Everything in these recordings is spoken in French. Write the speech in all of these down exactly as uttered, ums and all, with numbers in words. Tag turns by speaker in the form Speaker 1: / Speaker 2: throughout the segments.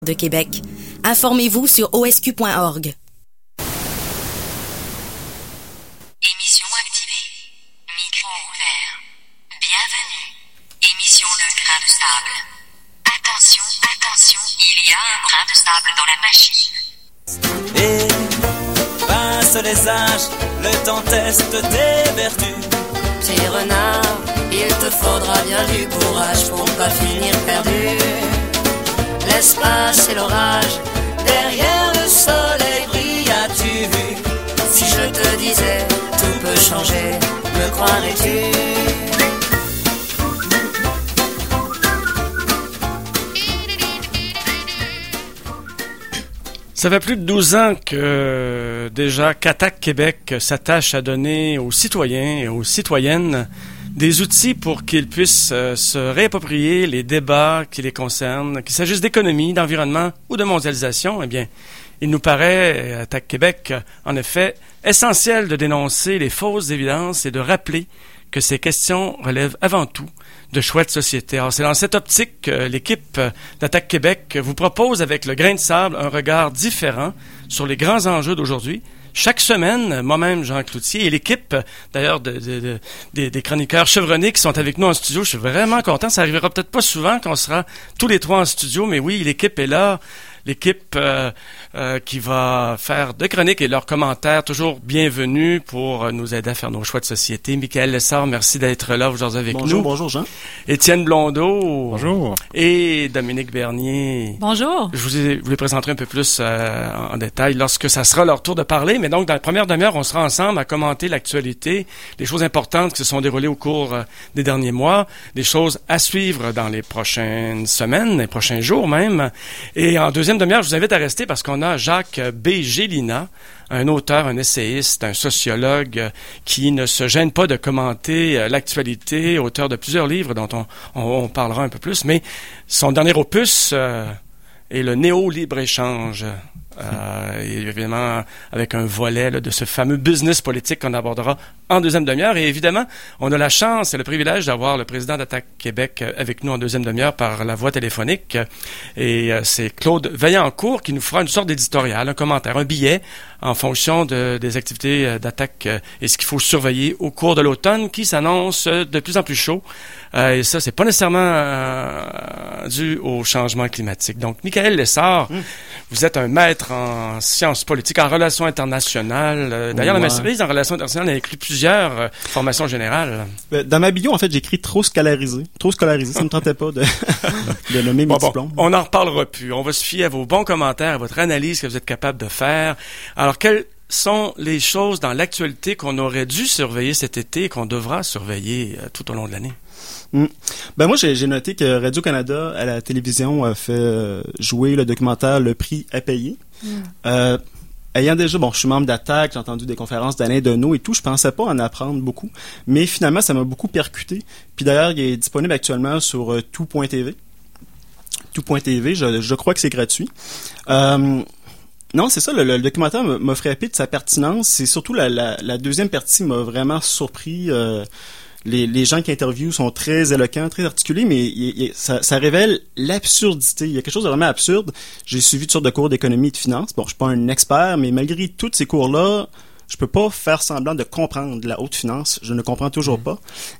Speaker 1: de Québec. Informez-vous sur o s q point org.
Speaker 2: Émission activée. Micro ouvert. Bienvenue. Émission Le Grain de Sable. Attention, attention, il y a un grain de sable dans la machine.
Speaker 3: Et passe les âges, le temps teste tes vertus.
Speaker 4: Petit renard, il te faudra bien du courage pour pas finir perdu. L'espace et l'orage, derrière le soleil brille, as-tu vu? Si je te disais, tout peut changer, me croirais-tu?
Speaker 5: Ça fait plus de douze ans que euh, déjà qu'Attaque Québec s'attache à donner aux citoyens et aux citoyennes des outils pour qu'ils puissent euh, se réapproprier les débats qui les concernent, qu'il s'agisse d'économie, d'environnement ou de mondialisation. Eh bien, il nous paraît, Attaque Québec, en effet, essentiel de dénoncer les fausses évidences et de rappeler que ces questions relèvent avant tout de choix de société. Alors, c'est dans cette optique que l'équipe d'Attaque Québec vous propose, avec le grain de sable, un regard différent sur les grands enjeux d'aujourd'hui. Chaque semaine, moi-même, Jean Cloutier, et l'équipe, d'ailleurs, de, de, de, des, des chroniqueurs chevronnés qui sont avec nous en studio, je suis vraiment content. Ça arrivera peut-être pas souvent qu'on sera tous les trois en studio, mais oui, l'équipe est là. L'équipe euh, euh, qui va faire de chroniques et leurs commentaires toujours bienvenus pour nous aider à faire nos choix de société. Michaël Lessard, merci d'être là aujourd'hui avec
Speaker 6: bonjour,
Speaker 5: nous.
Speaker 6: Bonjour, Jean.
Speaker 5: Étienne Blondeau.
Speaker 7: Bonjour.
Speaker 5: Et Dominique Bernier.
Speaker 8: Bonjour.
Speaker 5: Je vous, ai, vous les présenterai un peu plus euh, en détail lorsque ça sera leur tour de parler. Mais donc, dans la première demi-heure, on sera ensemble à commenter l'actualité, les choses importantes qui se sont déroulées au cours euh, des derniers mois, des choses à suivre dans les prochaines semaines, les prochains jours même. Et en deuxième demi-heure, je vous invite à rester parce qu'on a Jacques B. Gélina, un auteur, un essayiste, un sociologue qui ne se gêne pas de commenter l'actualité, auteur de plusieurs livres dont on, on, on parlera un peu plus. Mais son dernier opus euh, est le néo-libre-échange. Euh, et évidemment, avec un volet là, de ce fameux business politique qu'on abordera en deuxième demi-heure. Et évidemment, on a la chance et le privilège d'avoir le président d'Attaque Québec avec nous en deuxième demi-heure par la voie téléphonique. Et euh, c'est Claude Vaillancourt qui nous fera une sorte d'éditorial, un commentaire, un billet en fonction de, des activités d'Attaque euh, et ce qu'il faut surveiller au cours de l'automne qui s'annonce de plus en plus chaud. Euh, et ça, c'est pas nécessairement euh, dû au changement climatique. Donc, Michaël Lessard, mmh. vous êtes un maître en sciences politiques, en relations internationales. Euh, d'ailleurs, ouais. La maîtrise en relations internationales a écrit plusieurs euh, formations générales.
Speaker 6: Dans ma bio, en fait, j'ai écrit trop scolarisé. Trop scolarisé, ça ne me tentait pas de, de nommer mes bon, diplômes.
Speaker 5: Bon, on n'en reparlera plus. On va se fier à vos bons commentaires, à votre analyse que vous êtes capable de faire. Alors, quelles sont les choses dans l'actualité qu'on aurait dû surveiller cet été et qu'on devra surveiller euh, tout au long de l'année?
Speaker 6: Mmh. Ben moi, j'ai, j'ai noté que Radio-Canada, à la télévision, a fait euh, jouer le documentaire Le Prix à payer. Mmh. Euh, ayant déjà, bon, je suis membre d'Attaque, j'ai entendu des conférences d'Alain Deneau et tout, je pensais pas en apprendre beaucoup, mais finalement, ça m'a beaucoup percuté. Puis d'ailleurs, il est disponible actuellement sur euh, tout point t v. tout point t v, je, je crois que c'est gratuit. Euh, Non, c'est ça, le, le documentaire m'a frappé de sa pertinence. C'est surtout la, la, la deuxième partie m'a vraiment surpris. Euh, les, les gens qui interviewent sont très éloquents, très articulés, mais il, il, ça, ça révèle l'absurdité. Il y a quelque chose de vraiment absurde. J'ai suivi toutes sortes de cours d'économie et de finance. Bon, je suis pas un expert, mais malgré tous ces cours-là, je peux pas faire semblant de comprendre la haute finance. Je ne comprends toujours pas.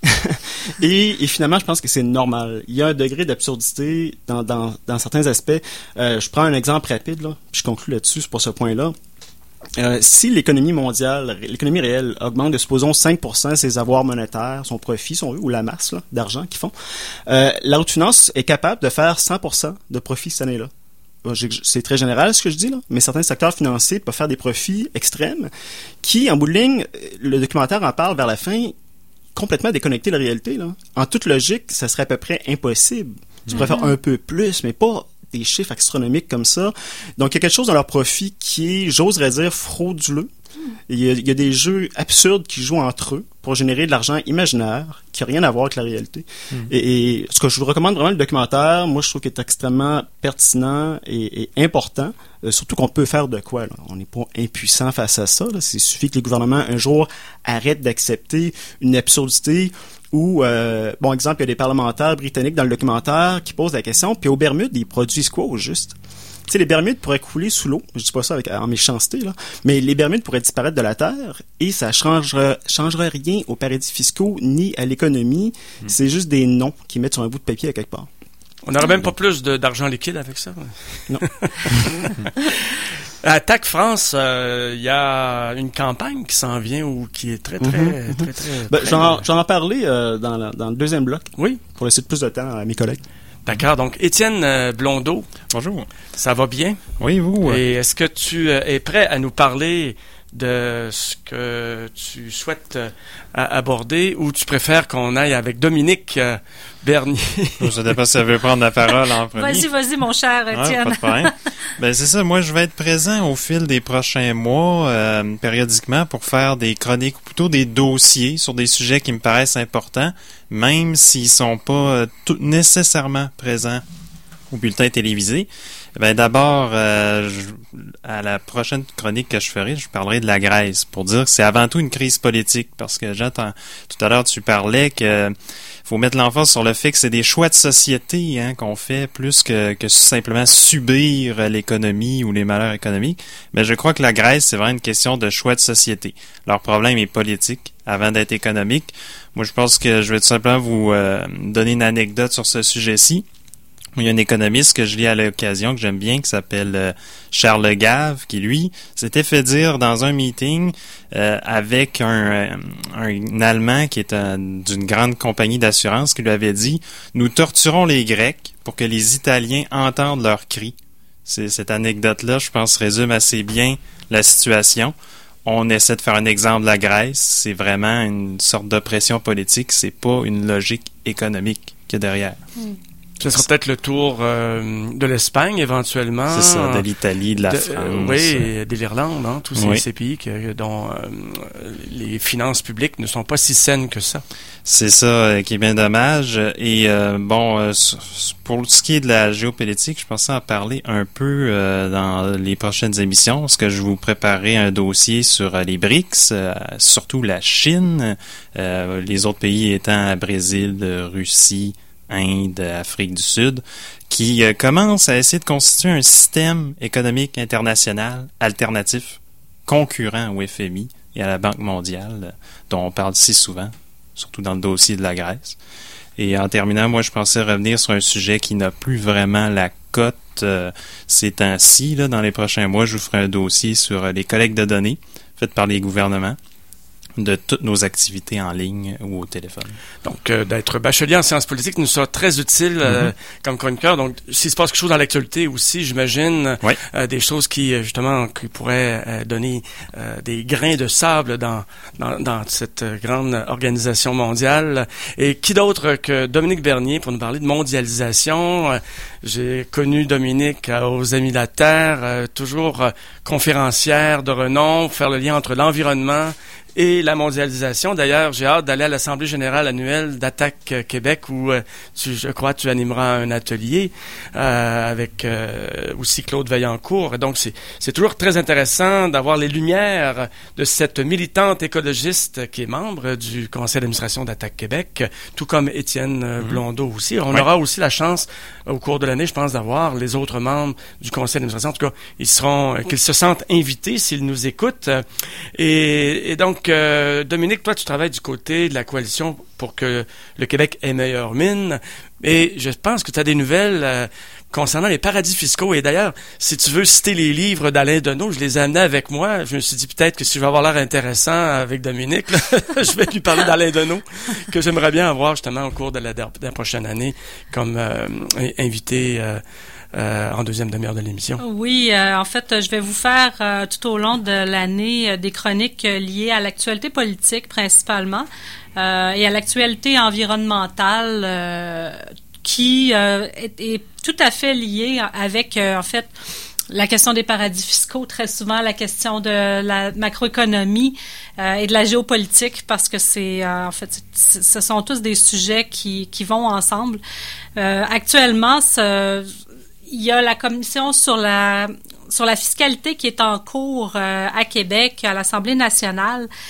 Speaker 6: et, et finalement, je pense que c'est normal. Il y a un degré d'absurdité dans, dans, dans certains aspects. Euh, je prends un exemple rapide, là, puis je conclue là-dessus pour ce point-là. Euh, si l'économie mondiale, l'économie réelle augmente de, supposons, cinq pour cent ses avoirs monétaires, son profit, son, ou la masse là, d'argent qu'ils font, euh, la haute finance est capable de faire cent pour cent de profit cette année-là. C'est très général ce que je dis, là, mais certains secteurs financiers peuvent faire des profits extrêmes qui, en bout de ligne, le documentaire en parle vers la fin, complètement déconnecté de la réalité. Là. En toute logique, ça serait à peu près impossible. Tu pourrais mm-hmm. faire un peu plus, mais pas des chiffres astronomiques comme ça. Donc, il y a quelque chose dans leur profit qui est, j'oserais dire, frauduleux. Il y, a, il y a des jeux absurdes qui jouent entre eux pour générer de l'argent imaginaire qui n'a rien à voir avec la réalité. Mm. Et, et ce que je vous recommande vraiment, le documentaire, moi, je trouve qu'il est extrêmement pertinent et, et important, euh, surtout qu'on peut faire de quoi. Là. On n'est pas impuissant face à ça. Là. Il suffit que les gouvernements, un jour, arrêtent d'accepter une absurdité où, euh, bon exemple, il y a des parlementaires britanniques dans le documentaire qui posent la question, puis aux Bermudes, ils produisent quoi au juste? sais, les Bermudes pourraient couler sous l'eau. Je dis pas ça avec, en méchanceté, là. Mais les Bermudes pourraient disparaître de la Terre et ça changerait, changerait rien aux paradis fiscaux ni à l'économie. Mm. C'est juste des noms qu'ils mettent sur un bout de papier à quelque part.
Speaker 5: On n'aurait même pas plus de, d'argent liquide avec ça.
Speaker 6: Non.
Speaker 5: À T A C France, il euh, y a une campagne qui s'en vient ou qui est très, très, mm-hmm. très, très, très...
Speaker 6: Ben,
Speaker 5: très
Speaker 6: j'en,
Speaker 5: très...
Speaker 6: j'en ai parlé euh, dans, la, dans le deuxième bloc.
Speaker 5: Oui.
Speaker 6: Pour laisser plus de temps à mes collègues.
Speaker 5: D'accord. Donc, Étienne euh, Blondeau.
Speaker 7: Bonjour.
Speaker 5: Ça va bien?
Speaker 7: Oui, vous?
Speaker 5: Et est-ce que tu euh, es prêt à nous parler de ce que tu souhaites euh, aborder ou tu préfères qu'on aille avec Dominique euh, Bernier?
Speaker 7: Je ne sais pas si elle veut prendre la parole en premier.
Speaker 8: Vas-y, vas-y, mon cher Étienne.
Speaker 7: Ouais, pas de problème. Ben, c'est ça. Moi, je vais être présent au fil des prochains mois, euh, périodiquement, pour faire des chroniques, ou plutôt des dossiers sur des sujets qui me paraissent importants, même s'ils sont pas euh, tout, nécessairement présents au bulletin télévisé. Ben d'abord, euh, je, à la prochaine chronique que je ferai, je parlerai de la Grèce pour dire que c'est avant tout une crise politique, parce que j'entends tout à l'heure tu parlais que faut mettre l'emphase sur le fait que c'est des choix de société hein, qu'on fait plus que, que simplement subir l'économie ou les malheurs économiques. Mais je crois que la Grèce, c'est vraiment une question de choix de société. Leur problème est politique avant d'être économique. Moi, je pense que je vais tout simplement vous euh, donner une anecdote sur ce sujet-ci. Il y a un économiste que je lis à l'occasion, que j'aime bien, qui s'appelle euh, Charles Gave, qui, lui, s'était fait dire dans un meeting euh, avec un, un, un Allemand qui est un, d'une grande compagnie d'assurance, qui lui avait dit « Nous torturons les Grecs pour que les Italiens entendent leurs cris. » C'est, cette anecdote-là, je pense, résume assez bien la situation. On essaie de faire un exemple de la Grèce. C'est vraiment une sorte d'oppression politique. C'est pas une logique économique qu'il y a derrière.
Speaker 8: Mm.
Speaker 5: Ce sera peut-être le tour euh, de l'Espagne, éventuellement.
Speaker 7: C'est ça, de l'Italie, de la
Speaker 5: de,
Speaker 7: France.
Speaker 5: Euh, oui, et de l'Irlande, hein, tous ces,
Speaker 7: oui.
Speaker 5: ces pays que, dont euh, les finances publiques ne sont pas si saines que ça.
Speaker 7: C'est ça euh, qui est bien dommage. Et euh, bon, euh, pour ce qui est de la géopolitique, je pensais en parler un peu euh, dans les prochaines émissions, parce que je vous préparerai un dossier sur euh, les B R I C S, euh, surtout la Chine, euh, les autres pays étant Brésil, Russie, Inde, Afrique du Sud, qui euh, commence à essayer de constituer un système économique international alternatif, concurrent au F M I et à la Banque mondiale, euh, dont on parle si souvent, surtout dans le dossier de la Grèce. Et en terminant, moi, je pensais revenir sur un sujet qui n'a plus vraiment la cote euh, ces temps-ci. Là, dans les prochains mois, je vous ferai un dossier sur euh, les collectes de données faites par les gouvernements de toutes nos activités en ligne ou au téléphone.
Speaker 5: Donc, euh, d'être bachelier en sciences politiques nous sera très utile euh, mm-hmm. comme chroniqueur. Donc, s'il se passe quelque chose dans l'actualité aussi, j'imagine,
Speaker 7: oui.
Speaker 5: euh, des choses qui, justement, qui pourraient euh, donner euh, des grains de sable dans, dans, dans cette grande organisation mondiale. Et qui d'autre que Dominique Bernier pour nous parler de mondialisation? Euh, j'ai connu Dominique euh, aux Amis de la Terre, euh, toujours euh, conférencière de renom, faire le lien entre l'environnement et la mondialisation. D'ailleurs, j'ai hâte d'aller à l'Assemblée générale annuelle d'Attaque Québec où, euh, tu, je crois, tu animeras un atelier euh, avec euh, aussi Claude Vaillancourt. Et donc, c'est, c'est toujours très intéressant d'avoir les lumières de cette militante écologiste qui est membre du conseil d'administration d'Attaque Québec, tout comme Étienne mmh. Blondeau aussi. On ouais. aura aussi la chance, au cours de l'année, je pense, d'avoir les autres membres du conseil d'administration. En tout cas, ils seront, qu'ils se sentent invités s'ils nous écoutent. Et, et donc, Donc, euh, Dominique, toi, tu travailles du côté de la coalition pour que le Québec ait meilleure mine. Et je pense que tu as des nouvelles euh, concernant les paradis fiscaux. Et d'ailleurs, si tu veux citer les livres d'Alain Deneau, je les ai amenés avec moi. Je me suis dit peut-être que si je vais avoir l'air intéressant avec Dominique, là, je vais lui parler d'Alain Deneau, que j'aimerais bien avoir justement au cours de la, de la prochaine année comme euh, invité euh, Euh, en deuxième demi-heure de l'émission.
Speaker 8: Oui, euh, en fait, je vais vous faire euh, tout au long de l'année euh, des chroniques euh, liées à l'actualité politique principalement euh, et à l'actualité environnementale euh, qui euh, est, est tout à fait liée avec, euh, en fait, la question des paradis fiscaux, très souvent la question de la macroéconomie euh, et de la géopolitique, parce que c'est euh, en fait c'est, ce sont tous des sujets qui qui vont ensemble. Euh, actuellement, ce, il y a la commission sur la sur la fiscalité qui est en cours euh, à Québec, à l'Assemblée nationale.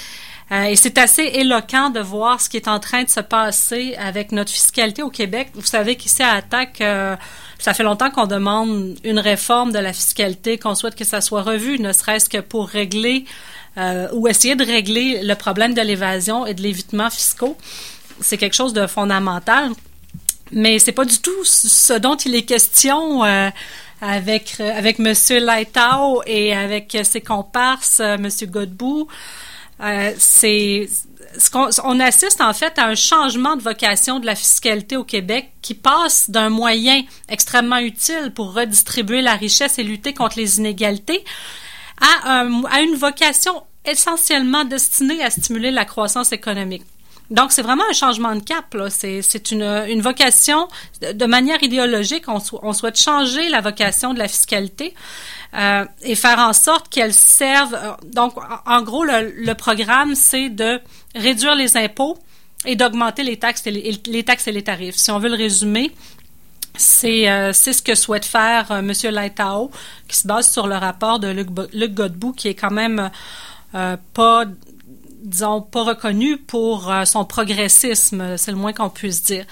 Speaker 8: Euh, et c'est assez éloquent de voir ce qui est en train de se passer avec notre fiscalité au Québec. Vous savez qu'ici à Attaque, euh, ça fait longtemps qu'on demande une réforme de la fiscalité, qu'on souhaite que ça soit revu, ne serait-ce que pour régler euh, ou essayer de régler le problème de l'évasion et de l'évitement fiscaux. C'est quelque chose de fondamental. Mais c'est pas du tout ce dont il est question euh, avec euh, avec Monsieur Lighthouse et avec ses comparses, euh, Monsieur Godbout. Euh, c'est ce qu'on on assiste en fait à un changement de vocation de la fiscalité au Québec qui passe d'un moyen extrêmement utile pour redistribuer la richesse et lutter contre les inégalités à, un, à une vocation essentiellement destinée à stimuler la croissance économique. Donc, c'est vraiment un changement de cap, là. C'est, c'est une, une vocation, de manière idéologique, on, sou, on souhaite changer la vocation de la fiscalité euh, et faire en sorte qu'elle serve. Euh, donc, en, en gros, le, le programme, c'est de réduire les impôts et d'augmenter les taxes et les, les taxes et les tarifs. Si on veut le résumer, c'est, euh, c'est ce que souhaite faire euh, M. Lighthouse, qui se base sur le rapport de Luc, Luc Godbout, qui est quand même euh, pas... disons, pas reconnu pour euh, son progressisme, c'est le moins qu'on puisse dire.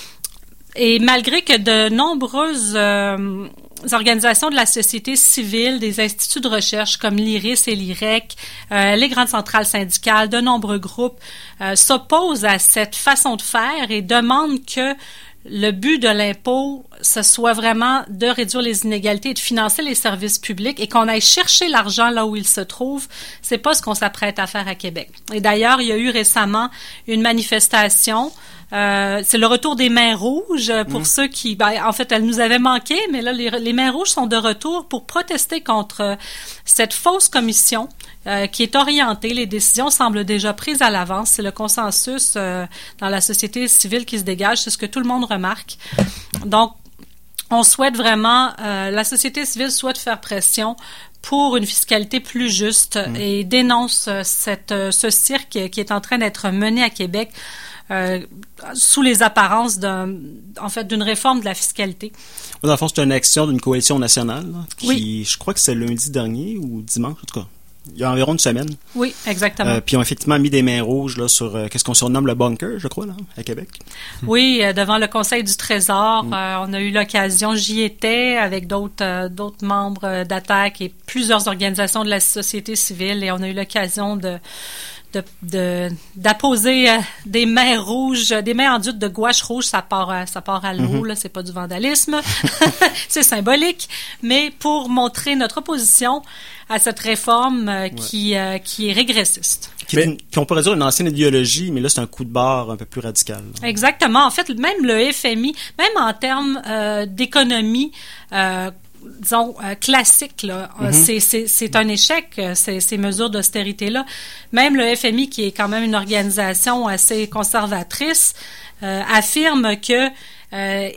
Speaker 8: Et malgré que de nombreuses euh, organisations de la société civile, des instituts de recherche comme l'I R I S et l'I R E C, euh, les grandes centrales syndicales, de nombreux groupes euh, s'opposent à cette façon de faire et demandent que le but de l'impôt, ce soit vraiment de réduire les inégalités et de financer les services publics et qu'on aille chercher l'argent là où il se trouve, c'est pas ce qu'on s'apprête à faire à Québec. Et d'ailleurs, il y a eu récemment une manifestation. Euh, c'est le retour des mains rouges pour mmh. ceux qui, ben, en fait, elles nous avaient manqué, mais là, les, les mains rouges sont de retour pour protester contre cette fausse commission euh, qui est orientée. Les décisions semblent déjà prises à l'avance. C'est le consensus euh, dans la société civile qui se dégage. C'est ce que tout le monde remarque. Donc, on souhaite vraiment, euh, la société civile souhaite faire pression pour une fiscalité plus juste mmh. et dénonce cette, ce cirque qui est en train d'être mené à Québec. Euh, sous les apparences d'un, en fait, d'une réforme de la fiscalité.
Speaker 6: Dans le fond, c'est une action d'une coalition nationale là, qui,
Speaker 8: oui.
Speaker 6: je crois que c'est lundi dernier ou dimanche, en tout cas. Il y a environ une semaine.
Speaker 8: Oui, exactement.
Speaker 6: Euh, puis ils ont effectivement mis des mains rouges là, sur euh, qu'est-ce qu'on surnomme le bunker, je crois, là, à Québec.
Speaker 8: Oui, euh, devant le Conseil du Trésor,
Speaker 6: mm.
Speaker 8: euh, on a eu l'occasion, j'y étais avec d'autres, euh, d'autres membres euh, d'Attaque et plusieurs organisations de la société civile et on a eu l'occasion de De, de, d'apposer euh, des mains rouges, des mains enduites de gouache rouge, ça part, euh, ça part à l'eau, mm-hmm. là, c'est pas du vandalisme, c'est symbolique, mais pour montrer notre opposition à cette réforme euh, ouais. qui, euh, qui est régressiste.
Speaker 6: Qui, mais, une, qui on pourrait dire une ancienne idéologie, mais là c'est un coup de barre un peu plus radical. Là.
Speaker 8: Exactement. En fait, même le F M I, même en termes euh, d'économie, euh, disons, euh, classique, là. Mm-hmm. C'est, c'est, c'est un échec, ces, ces mesures d'austérité-là. Même le F M I, qui est quand même une organisation assez conservatrice, euh, affirme que euh,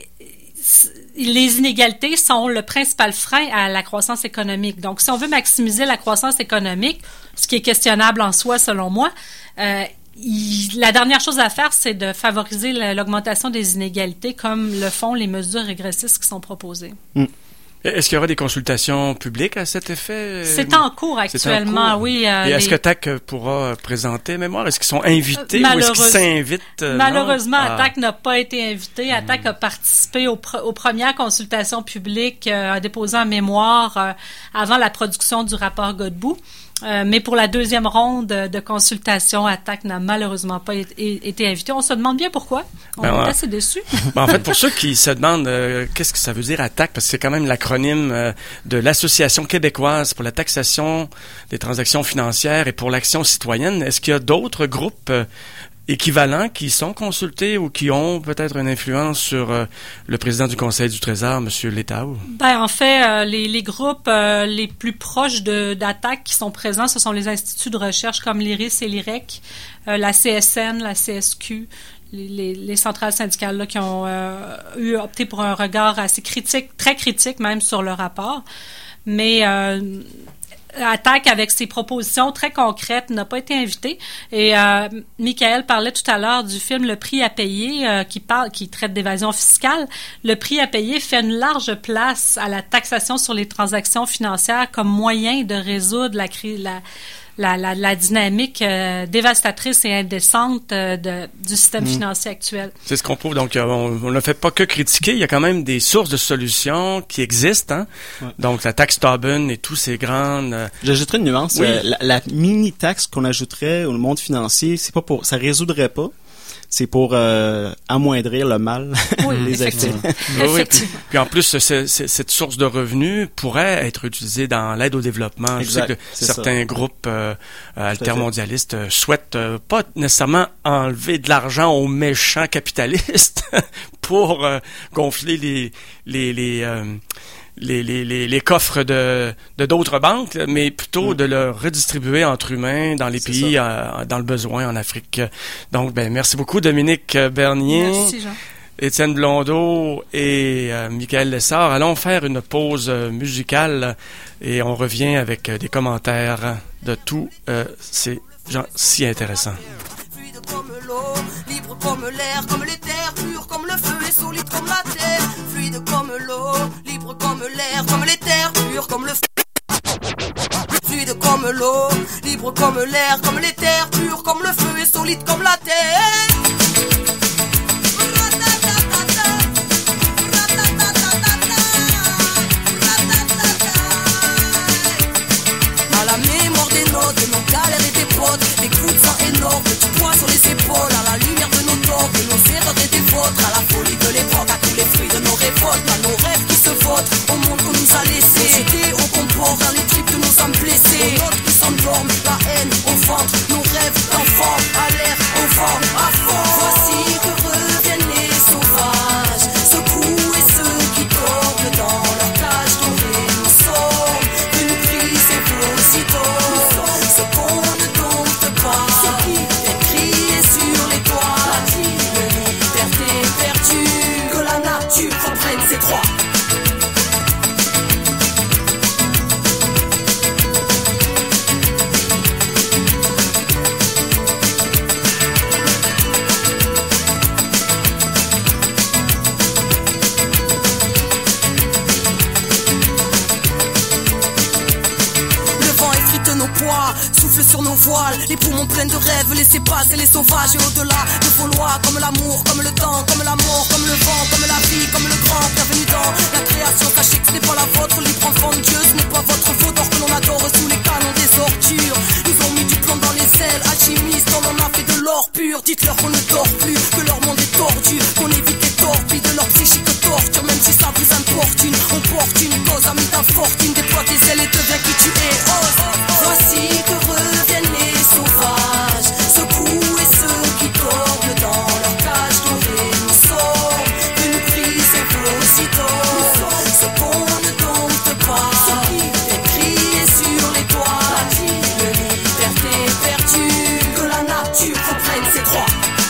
Speaker 8: les inégalités sont le principal frein à la croissance économique. Donc, si on veut maximiser la croissance économique, ce qui est questionnable en soi, selon moi, euh, il, la dernière chose à faire, c'est de favoriser l'augmentation des inégalités, comme le font les mesures régressistes qui sont proposées.
Speaker 6: Mm.
Speaker 5: Est-ce qu'il y aura des consultations publiques à cet effet?
Speaker 8: C'est en cours actuellement, en cours. oui. Euh,
Speaker 5: Et est-ce
Speaker 8: les...
Speaker 5: que T A C pourra présenter mémoire? Est-ce qu'ils sont invités Malheureuse... ou est-ce qu'ils s'invitent? Euh,
Speaker 8: Malheureusement,
Speaker 5: ah.
Speaker 8: Attaque n'a pas été invité. Attaque mmh. a participé aux, pr- aux premières consultations publiques, euh, a déposé un mémoire euh, avant la production du rapport Godbout. Euh, mais pour la deuxième ronde de consultation, Attaque n'a malheureusement pas été, été invité. On se demande bien pourquoi. On ben, est ouais. assez déçus.
Speaker 5: Ben, en fait, pour ceux qui se demandent euh, qu'est-ce que ça veut dire Attaque, parce que c'est quand même l'acronyme euh, de l'Association québécoise pour la taxation des transactions financières et pour l'action citoyenne, est-ce qu'il y a d'autres groupes euh, équivalents qui sont consultés ou qui ont peut-être une influence sur euh, le président du Conseil du Trésor, M. Lighthouse?
Speaker 8: Ben, en fait, euh, les, les groupes euh, les plus proches de, d'Attaque qui sont présents, ce sont les instituts de recherche comme l'I R I S et l'I R E C, euh, la C S N, la C S Q, les, les, les centrales syndicales là, qui ont euh, eu opté pour un regard assez critique, très critique même sur le rapport. Mais... Euh, Attaque, avec ses propositions très concrètes, n'a pas été invité. Et euh, Michael parlait tout à l'heure du film Le prix à payer, euh, qui parle, qui traite d'évasion fiscale. Le prix à payer fait une large place à la taxation sur les transactions financières comme moyen de résoudre la crise, la, la, la, la dynamique euh, dévastatrice et indécente euh, de, du système mmh. financier actuel.
Speaker 5: C'est ce qu'on prouve. Donc, euh, on, on ne fait pas que critiquer. Il y a quand même des sources de solutions qui existent. Hein? Ouais. Donc, la taxe Tobin et tous ces grandes... Euh...
Speaker 6: J'ajouterais une nuance. Oui. Euh, la, la mini-taxe qu'on ajouterait au monde financier, c'est pas pour... ça résoudrait pas. C'est pour euh, amoindrir le mal
Speaker 8: oui,
Speaker 6: des
Speaker 8: effectivement.
Speaker 5: Oui, oui. Puis, puis en plus, c'est, c'est, cette source de revenus pourrait être utilisée dans l'aide au développement. Exact, je sais que certains ça. groupes euh, altermondialistes euh, souhaitent euh, pas nécessairement enlever de l'argent aux méchants capitalistes pour euh, gonfler les les les euh, Les, les, les, les coffres de, de d'autres banques, mais plutôt mmh. de le redistribuer entre humains dans les c'est pays euh, dans le besoin en Afrique. Donc, ben merci beaucoup Dominique Bernier,
Speaker 8: merci, Jean.
Speaker 5: Étienne Blondeau et euh, Michael Lessard. Allons faire une pause euh, musicale et on revient avec euh, des commentaires de tous euh, ces gens si intéressants.
Speaker 9: Comme l'eau, libre comme l'air, comme les terres, pur comme le feu et solide comme la terre. Fluide comme l'eau, libre comme l'air, comme les terres, pur comme le feu. Fluide comme l'eau, libre comme l'air, comme les terres, pur comme le feu et solide comme la terre. À la mémoire des notes, de nos galères et des potes, des coups de sang énormes, du poids sur les épaules, à la lumière de nos torts, de nos erreurs et des vôtres, à la folie de l'époque, à tous les fruits de nos révoltes, à nos rêves qui se votent, au monde qu'on nous a laissé, aux idées au comport, dans les tripes de nos âmes blessées, aux notes qui s'endorment, la haine au ventre, nos rêves d'enfants, à l'air, au vent, à fond. Voici que reviennent les sauvages, ceux coups et ceux qui tournent dans leur cage dorée. Nous sommes une prise et aussitôt, ce qu'on ne dompte pas, est crié sur les toits, la liberté perdue, que la nature reprenne ses droits. Souffle sur nos voiles, les poumons pleins de rêves, laissez passer les sauvages et au-delà de vos lois, comme l'amour, comme le temps, comme la mort, comme le vent, comme la vie, comme le grand, bienvenue dans la création, sachez que ce n'est pas la vôtre, libre enfant de Dieu, ce n'est pas votre faute, or que l'on adore sous les canons des ordures, nous ont mis du plomb dans les ailes, alchimistes, on en a fait de l'or pur, dites-leur qu'on ne dort plus, que leur monde est tordu, qu'on évite les torpilles de leur psychique torture, même si ça vous importune, on porte une cause, amis d'infortune, déploie des ailes et deviens qui tu es, oh, oh, oh. Voici que reviennent les sauvages, ceux coups et ceux qui tournent dans leur cage dorée. Nous sommes une prise et aussitôt, ce qu'on ne dompte pas, est crié sur les toits, la liberté perdue, que la nature reprenne ses droits.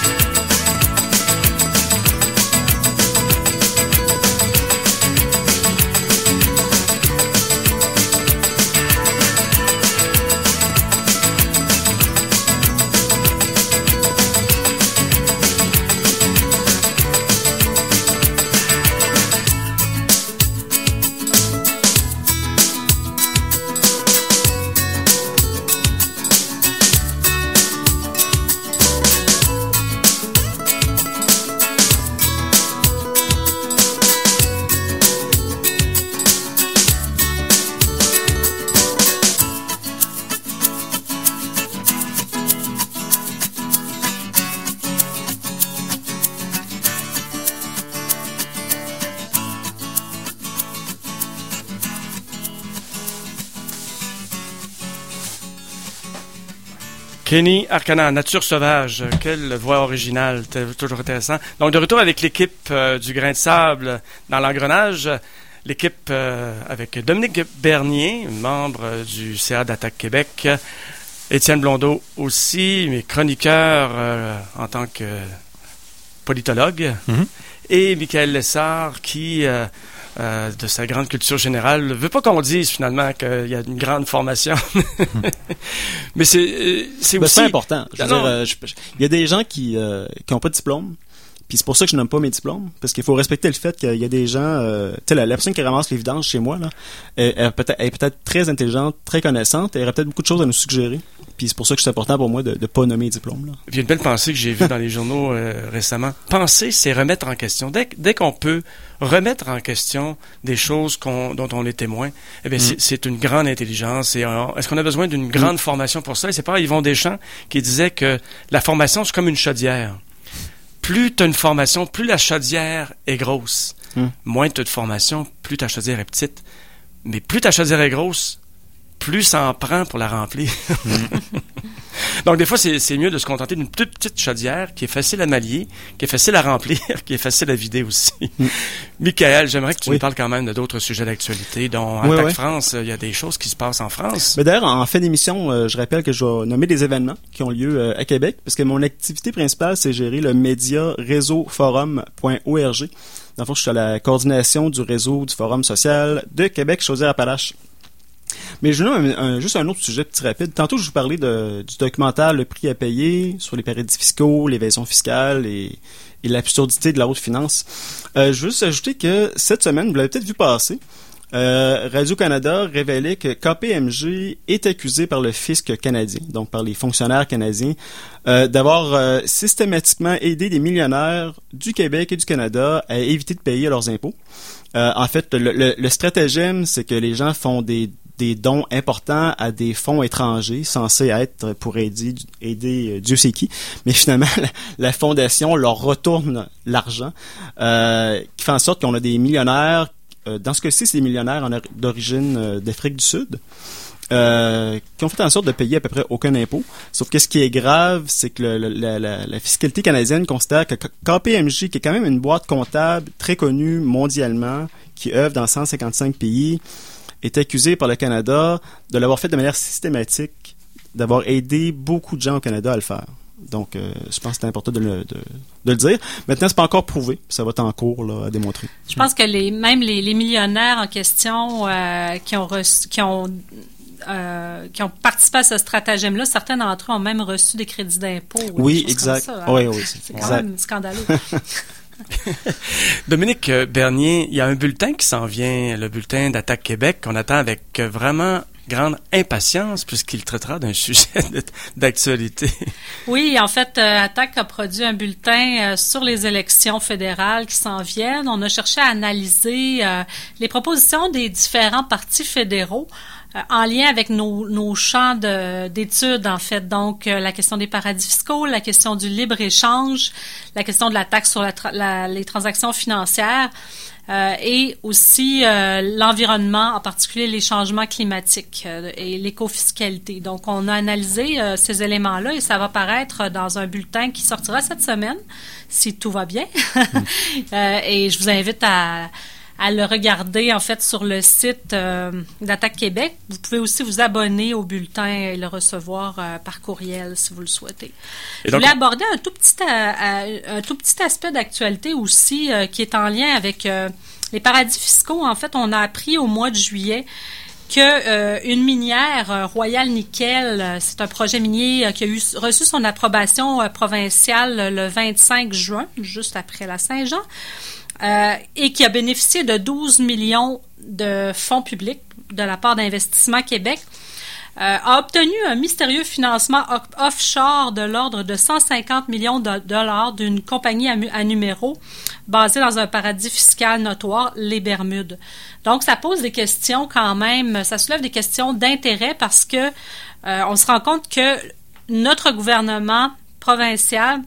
Speaker 5: Kenny Arcana, Nature sauvage, quelle voix originale, c'est toujours intéressant. Donc de retour avec l'équipe euh, du Grain de Sable dans l'engrenage, l'équipe euh, avec Dominique Bernier, membre euh, du C A d'Attaque Québec, Étienne Blondeau aussi, mes chroniqueurs euh, en tant que politologue, mm-hmm. et Michael Lessard qui... Euh, Euh, de sa grande culture générale, ne veut pas qu'on dise finalement qu'il y a une grande formation. Mais c'est, c'est
Speaker 6: ben,
Speaker 5: aussi...
Speaker 6: c'est important. Je veux dire, euh, je, je, il y a des gens qui euh, qui n'ont pas de diplôme, Puis c'est pour ça que je nomme pas mes diplômes, parce qu'il faut respecter le fait qu'il y a des gens, euh, tu sais, la, la personne qui ramasse les vidanges chez moi, là, elle, elle, peut-être, elle est peut-être très intelligente, très connaissante, et elle aurait peut-être beaucoup de choses à nous suggérer. Puis c'est pour ça que c'est important pour moi de ne pas nommer les diplômes. Là.
Speaker 5: Il y a une belle pensée que j'ai vue dans les journaux euh, récemment. Penser, c'est remettre en question. Dès, dès qu'on peut remettre en question des choses qu'on, dont on est témoin, eh bien, mm. c'est, c'est une grande intelligence. Et euh, est-ce qu'on a besoin d'une grande mm. formation pour ça? Et c'est pas Yvon Deschamps qui disait que la formation, c'est comme une chaudière. Plus tu as une formation, plus la chaudière est grosse. Mm. Moins tu as de formation, plus ta chaudière est petite. Mais plus ta chaudière est grosse, plus ça en prend pour la remplir. Mm. Donc, des fois, c'est, c'est mieux de se contenter d'une toute petite chaudière qui est facile à manier, qui est facile à remplir, qui est facile à vider aussi. Mm. Michael, j'aimerais que tu oui. nous parles quand même de d'autres sujets d'actualité, dont
Speaker 6: oui,
Speaker 5: Attaque
Speaker 6: oui.
Speaker 5: France, il y a des choses qui se passent en France.
Speaker 6: Mais d'ailleurs, en fin d'émission, euh, je rappelle que je vais nommer des événements qui ont lieu euh, à Québec, parce que mon activité principale, c'est gérer le média réseau forum point org. Dans le fond, je suis à la coordination du réseau du Forum social de Québec-Chaudière-Appalaches. Mais je nomme un, un, juste un autre sujet petit rapide. Tantôt, je vous parlais de, du documentaire Le prix à payer sur les paradis fiscaux, l'évasion fiscale et, et l'absurdité de la haute finance. Euh, je veux juste ajouter que cette semaine, vous l'avez peut-être vu passer, euh, Radio-Canada révélait que K P M G est accusé par le fisc canadien, donc par les fonctionnaires canadiens, euh, d'avoir euh, systématiquement aidé des millionnaires du Québec et du Canada à éviter de payer leurs impôts. Euh, en fait, le, le, le stratagème, c'est que les gens font des des dons importants à des fonds étrangers censés être pour aider, aider euh, Dieu sait qui, mais finalement la, la fondation leur retourne l'argent, euh, qui fait en sorte qu'on a des millionnaires, euh, dans ce cas-ci c'est des millionnaires en, d'origine euh, d'Afrique du Sud, euh, qui ont fait en sorte de payer à peu près aucun impôt. Sauf que ce qui est grave, c'est que le, le, la, la, la fiscalité canadienne considère que K P M G, qui est quand même une boîte comptable très connue mondialement, qui œuvre dans cent cinquante-cinq pays, est accusé par le Canada de l'avoir fait de manière systématique, d'avoir aidé beaucoup de gens au Canada à le faire. Donc, euh, je pense que c'est important de le, de, de le dire. Maintenant, c'est pas encore prouvé. Ça va être en cours là, à démontrer.
Speaker 8: Je pense que les, même les, les millionnaires en question euh, qui ont reçu, qui ont Euh, qui ont participé à ce stratagème-là, certains d'entre eux ont même reçu des crédits d'impôt.
Speaker 6: Oui, exact.
Speaker 8: Ça, hein?
Speaker 6: Oui, oui, c'est,
Speaker 8: c'est
Speaker 6: exact.
Speaker 8: quand même scandaleux.
Speaker 5: Dominique Bernier, il y a un bulletin qui s'en vient, le bulletin d'Attaque Québec, qu'on attend avec vraiment grande impatience puisqu'il traitera d'un sujet d'actualité.
Speaker 8: Oui, en fait, euh, Attaque a produit un bulletin euh, sur les élections fédérales qui s'en viennent. On a cherché à analyser euh, les propositions des différents partis fédéraux euh, en lien avec nos, nos champs de, d'études, en fait. Donc, euh, la question des paradis fiscaux, la question du libre-échange, la question de la taxe sur la tra- la, les transactions financières, Euh, et aussi euh, l'environnement, en particulier les changements climatiques euh, et l'écofiscalité. Donc, on a analysé euh, ces éléments-là et ça va paraître dans un bulletin qui sortira cette semaine, si tout va bien. mm. euh, et je vous invite à, à le regarder, en fait, sur le site euh, d'Attaque Québec. Vous pouvez aussi vous abonner au bulletin et le recevoir euh, par courriel, si vous le souhaitez. Et je donc, voulais aborder un tout petit, euh, un tout petit aspect d'actualité aussi euh, qui est en lien avec euh, les paradis fiscaux. En fait, on a appris au mois de juillet que euh, une minière, euh, Royal Nickel, euh, c'est un projet minier euh, qui a eu, reçu son approbation euh, provinciale euh, le vingt-cinq juin, juste après la Saint-Jean, euh, et qui a bénéficié de douze millions de fonds publics de la part d'Investissement Québec, euh, a obtenu un mystérieux financement offshore de l'ordre de cent cinquante millions de dollars d'une compagnie à, à numéro basée dans un paradis fiscal notoire, les Bermudes. Donc, ça pose des questions quand même, ça soulève des questions d'intérêt parce que euh, on se rend compte que notre gouvernement provincial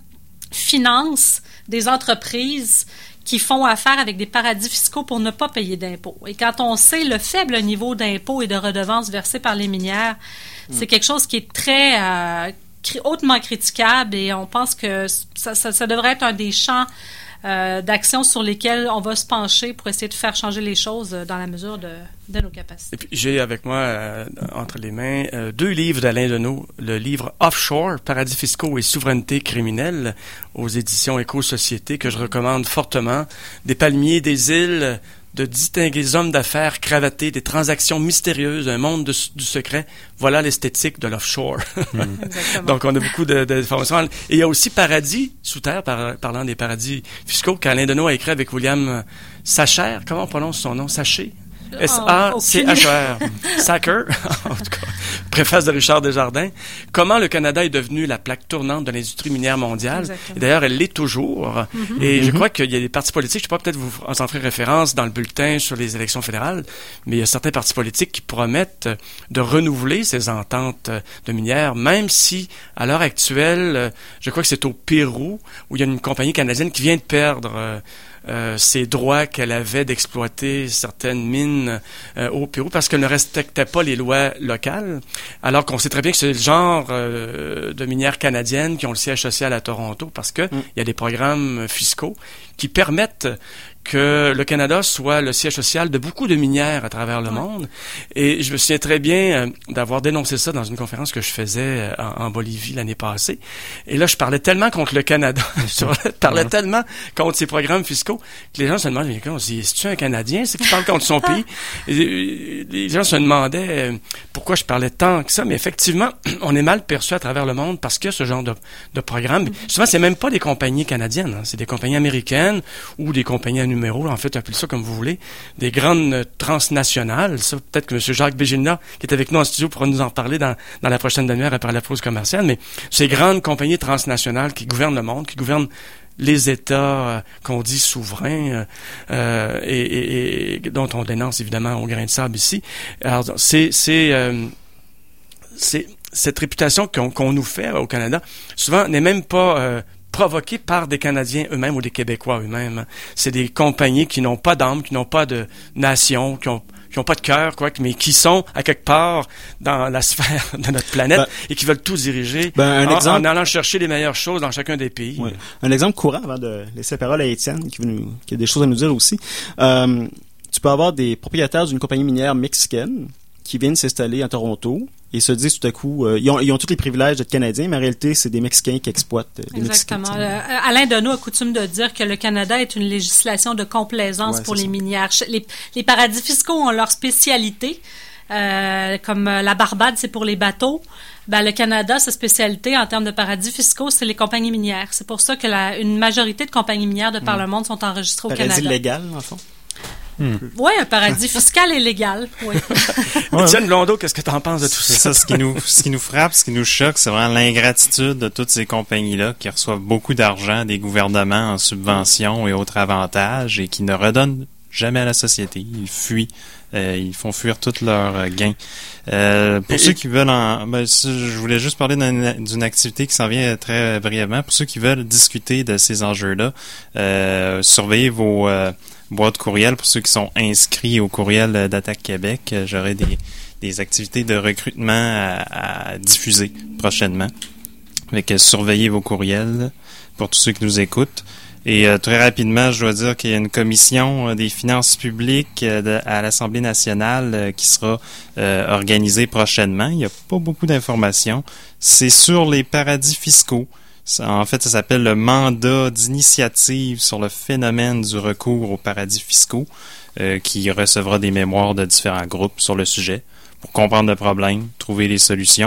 Speaker 8: finance des entreprises qui font affaire avec des paradis fiscaux pour ne pas payer d'impôts. Et quand on sait le faible niveau d'impôts et de redevances versées par les minières, mmh. c'est quelque chose qui est très euh, cri- hautement critiquable et on pense que ça, ça, ça devrait être un des champs euh, d'action sur lesquels on va se pencher pour essayer de faire changer les choses dans la mesure de, de nos capacités.
Speaker 5: Et puis, j'ai avec moi, euh, entre les mains, euh, deux livres d'Alain Deneau. Le livre Offshore, paradis fiscaux et souveraineté criminelle, aux éditions Éco-Société, que je recommande fortement. Des palmiers, des îles, de distingués hommes d'affaires cravatés, des transactions mystérieuses, un monde de, du secret. Voilà l'esthétique de l'offshore. Mmh. Donc, on a beaucoup de, de d'informations. Et il y a aussi Paradis sous terre, par, parlant des paradis fiscaux, qu'Alain Deneau a écrit avec William Sacher. Comment on prononce son nom? Sacher? S A C H R. Sacher, en tout cas, préface de Richard Desjardins. Comment le Canada est devenu la plaque tournante de l'industrie minière mondiale. Exactement. Et d'ailleurs, elle l'est toujours. Mm-hmm. Et mm-hmm. je crois qu'il y a des partis politiques, je ne sais pas, peut-être vous en ferez référence dans le bulletin sur les élections fédérales, mais il y a certains partis politiques qui promettent de renouveler ces ententes de minières, même si, à l'heure actuelle, je crois que c'est au Pérou, où il y a une compagnie canadienne qui vient de perdre euh, Euh, ses droits qu'elle avait d'exploiter certaines mines euh, au Pérou parce qu'elle ne respectait pas les lois locales, alors qu'on sait très bien que c'est le genre euh, de minières canadiennes qui ont le siège social à Toronto parce que il mm. y a des programmes fiscaux qui permettent que le Canada soit le siège social de beaucoup de minières à travers le ouais. monde. Et je me souviens très bien euh, d'avoir dénoncé ça dans une conférence que je faisais euh, en, en Bolivie l'année passée. Et là, je parlais tellement contre le Canada, je parlais ouais. tellement contre ces programmes fiscaux que les gens se demandaient, on se dit, est-ce un Canadien, c'est qui parle contre son pays? Et les gens se demandaient euh, pourquoi je parlais tant que ça. Mais effectivement, on est mal perçu à travers le monde parce que ce genre de, de programme, mm-hmm. souvent, c'est même pas des compagnies canadiennes, hein, c'est des compagnies américaines ou des compagnies à numéro, en fait, appelez ça comme vous voulez, des grandes transnationales. Ça, peut-être que M. Jacques Bégina, qui est avec nous en studio, pourra nous en parler dans, dans la prochaine demi-heure après la pause commerciale, mais ces grandes compagnies transnationales qui gouvernent le monde, qui gouvernent les États euh, qu'on dit souverains euh, et, et, et dont on dénonce évidemment au grain de sable ici. Alors, c'est, c'est, euh, c'est cette réputation qu'on, qu'on nous fait au Canada, souvent n'est même pas euh, provoquée par des Canadiens eux-mêmes ou des Québécois eux-mêmes. C'est des compagnies qui n'ont pas d'âme, qui n'ont pas de nation, qui ont qui n'ont pas de cœur, quoi, mais qui sont à quelque part dans la sphère de notre planète ben, et qui veulent tout diriger ben, un en, exemple, en allant chercher les meilleures choses dans chacun des pays.
Speaker 6: Ouais. Un exemple courant, avant de laisser la parole à Étienne, qui, veut nous, qui a des choses à nous dire aussi. Euh, tu peux avoir des propriétaires d'une compagnie minière mexicaine qui viennent s'installer à Toronto et se disent tout à coup, euh, ils, ont, ils ont tous les privilèges d'être Canadiens, mais en réalité, c'est des Mexicains qui exploitent euh, des
Speaker 8: Exactement.
Speaker 6: Mexicains.
Speaker 8: Euh, Alain Deneau a coutume de dire que le Canada est une législation de complaisance ouais, pour les ça. minières. Les, les paradis fiscaux ont leur spécialité, euh, comme la Barbade, c'est pour les bateaux. Ben, le Canada, sa spécialité en termes de paradis fiscaux, c'est les compagnies minières. C'est pour ça que la, une majorité de compagnies minières de par mmh. le monde sont enregistrées au
Speaker 6: paradis
Speaker 8: Canada.
Speaker 6: Paradis légal, en fond.
Speaker 8: Hmm. Oui, un paradis fiscal et légal. Oui.
Speaker 5: Étienne Blondeau, qu'est-ce que tu en penses de tout ça?
Speaker 7: C'est ça, ce qui nous, ce qui nous frappe, ce qui nous choque, c'est vraiment l'ingratitude de toutes ces compagnies-là qui reçoivent beaucoup d'argent des gouvernements en subventions et autres avantages et qui ne redonnent jamais à la société. Ils fuient. Euh, ils font fuir tous leurs gains. Euh, pour et, ceux qui veulent en... Ben, je voulais juste parler d'une, d'une activité qui s'en vient très brièvement. Pour ceux qui veulent discuter de ces enjeux-là, euh, surveillez vos... Euh, boîte courriel pour ceux qui sont inscrits au courriel d'Attaque Québec. J'aurai des, des activités de recrutement à, à diffuser prochainement. Avec surveillez vos courriels pour tous ceux qui nous écoutent. Et euh, très rapidement, je dois dire qu'il y a une commission euh, des finances publiques euh, de, à l'Assemblée nationale euh, qui sera euh, organisée prochainement. Il n'y a pas beaucoup d'informations. C'est sur les paradis fiscaux. Ça, en fait, ça s'appelle le mandat d'initiative sur le phénomène du recours aux paradis fiscaux, euh, qui recevra des mémoires de différents groupes sur le sujet pour comprendre le problème, trouver les solutions.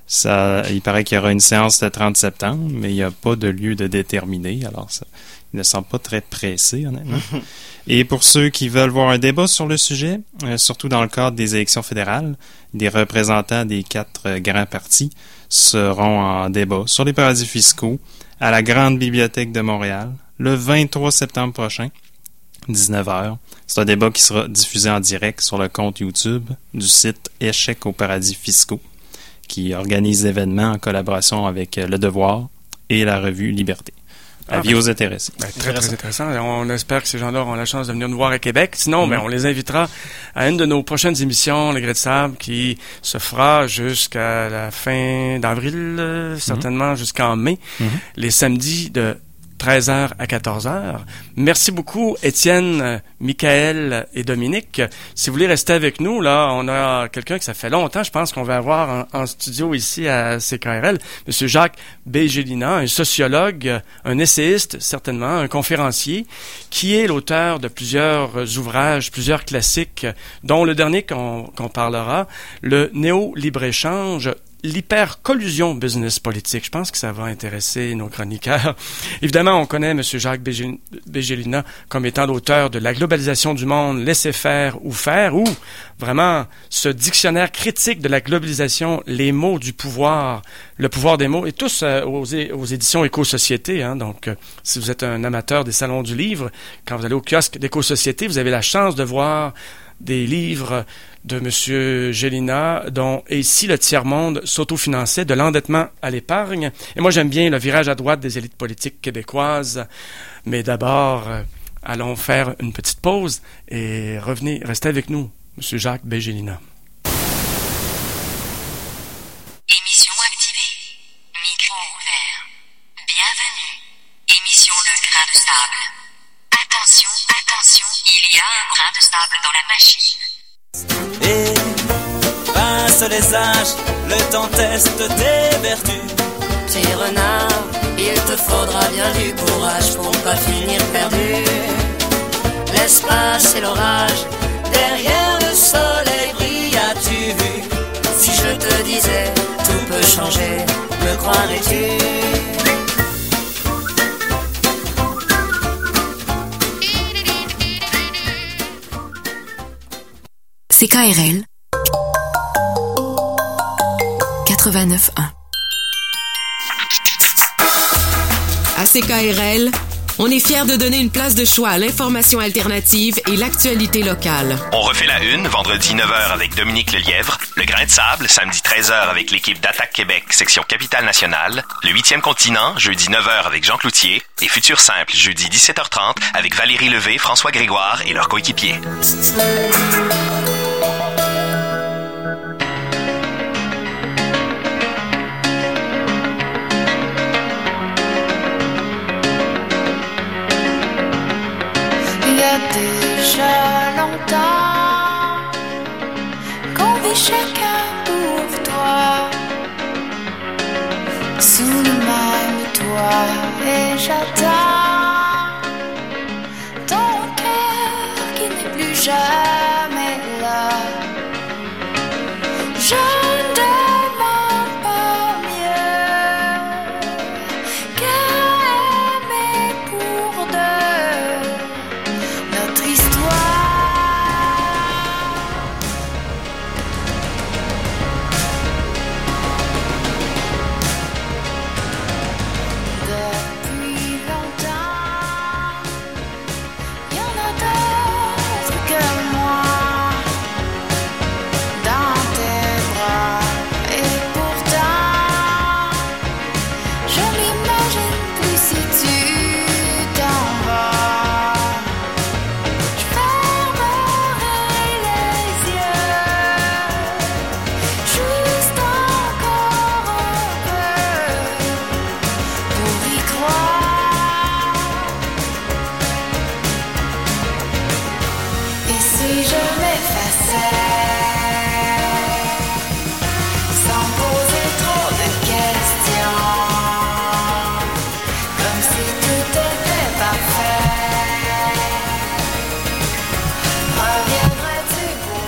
Speaker 7: Ça, il paraît qu'il y aura une séance le trente septembre, mais il n'y a pas de lieu de déterminer, alors ça, il ne semble pas très pressé, honnêtement. Et pour ceux qui veulent voir un débat sur le sujet, euh, surtout dans le cadre des élections fédérales, des représentants des quatre euh, grands partis seront en débat sur les paradis fiscaux à la Grande Bibliothèque de Montréal le vingt-trois septembre prochain, dix-neuf heures. C'est un débat qui sera diffusé en direct sur le compte YouTube du site Échec aux paradis fiscaux, qui organise l'événement en collaboration avec Le Devoir et la revue Liberté. Avis ah, ben, aux intéressés.
Speaker 5: Ben, très, très intéressant. On espère que ces gens-là auront la chance de venir nous voir à Québec. Sinon, mm-hmm. ben, on les invitera à une de nos prochaines émissions, Le Gré de Sable, qui se fera jusqu'à la fin d'avril, euh, certainement mm-hmm. jusqu'en mai, mm-hmm. les samedis de treize heures à quatorze heures. Merci beaucoup, Étienne, Michael et Dominique. Si vous voulez rester avec nous, là, on a quelqu'un que ça fait longtemps, je pense qu'on va avoir en, en studio ici à C K R L, Monsieur Jacques Bégélina, un sociologue, un essayiste, certainement, un conférencier, qui est l'auteur de plusieurs ouvrages, plusieurs classiques, dont le dernier qu'on, qu'on parlera, le Néo-Libre-Échange, l'hypercollusion business-politique. Je pense que ça va intéresser nos chroniqueurs. Évidemment, on connaît M. Jacques Bégélina comme étant l'auteur de La globalisation du monde, laisser faire ou faire, ou vraiment ce dictionnaire critique de la globalisation, les mots du pouvoir, le pouvoir des mots, et tous euh, aux, é- aux éditions Éco-Société. Hein. Donc, euh, si vous êtes un amateur des salons du livre, quand vous allez au kiosque d'Éco-Société, vous avez la chance de voir des livres de M. Gélina, dont « Et si le tiers-monde s'autofinançait de l'endettement à l'épargne ». Et moi, j'aime bien le virage à droite des élites politiques québécoises. Mais d'abord, euh, allons faire une petite pause et revenez, restez avec nous, M. Jacques Bégélina.
Speaker 2: Émission activée. Micro ouvert. Bienvenue. Émission Le Grain de Sable. Attention, attention, il y a un grain de sable dans la machine.
Speaker 3: Et passe les âges, le temps teste tes vertus.
Speaker 4: Petit renard, il te faudra bien du courage pour pas finir perdu. L'espace et l'orage, derrière le soleil brille, as-tu vu? Si je te disais, tout peut changer, me croirais-tu?
Speaker 1: C K R L quatre-vingt-neuf un. À C K R L, on est fiers de donner une place de choix à l'information alternative et l'actualité locale.
Speaker 10: On refait la une, vendredi neuf heures avec Dominique Lelièvre, Le Grain de Sable, samedi treize heures avec l'équipe d'Attaque Québec, section Capitale-Nationale, Le huitième Continent, jeudi neuf heures avec Jean Cloutier, et Futur Simple, jeudi dix-sept heures trente avec Valérie Levé, François Grégoire et leurs coéquipiers.
Speaker 11: Déjà longtemps qu'on vit chacun pour toi, sous le même toit, et j'attends ton cœur qui n'est plus jamais là. Je ne demande pas mieux qu'aimer pour deux notre histoire. Depuis longtemps, il y en a d'autres que moi dans tes bras, et pourtant je m'imagine plus si tu t'en vas. Je fermerai les yeux juste encore un peu pour y croire. Et si je m'effaçais sans poser trop de questions, comme si tout était parfait, reviendrais-tu pour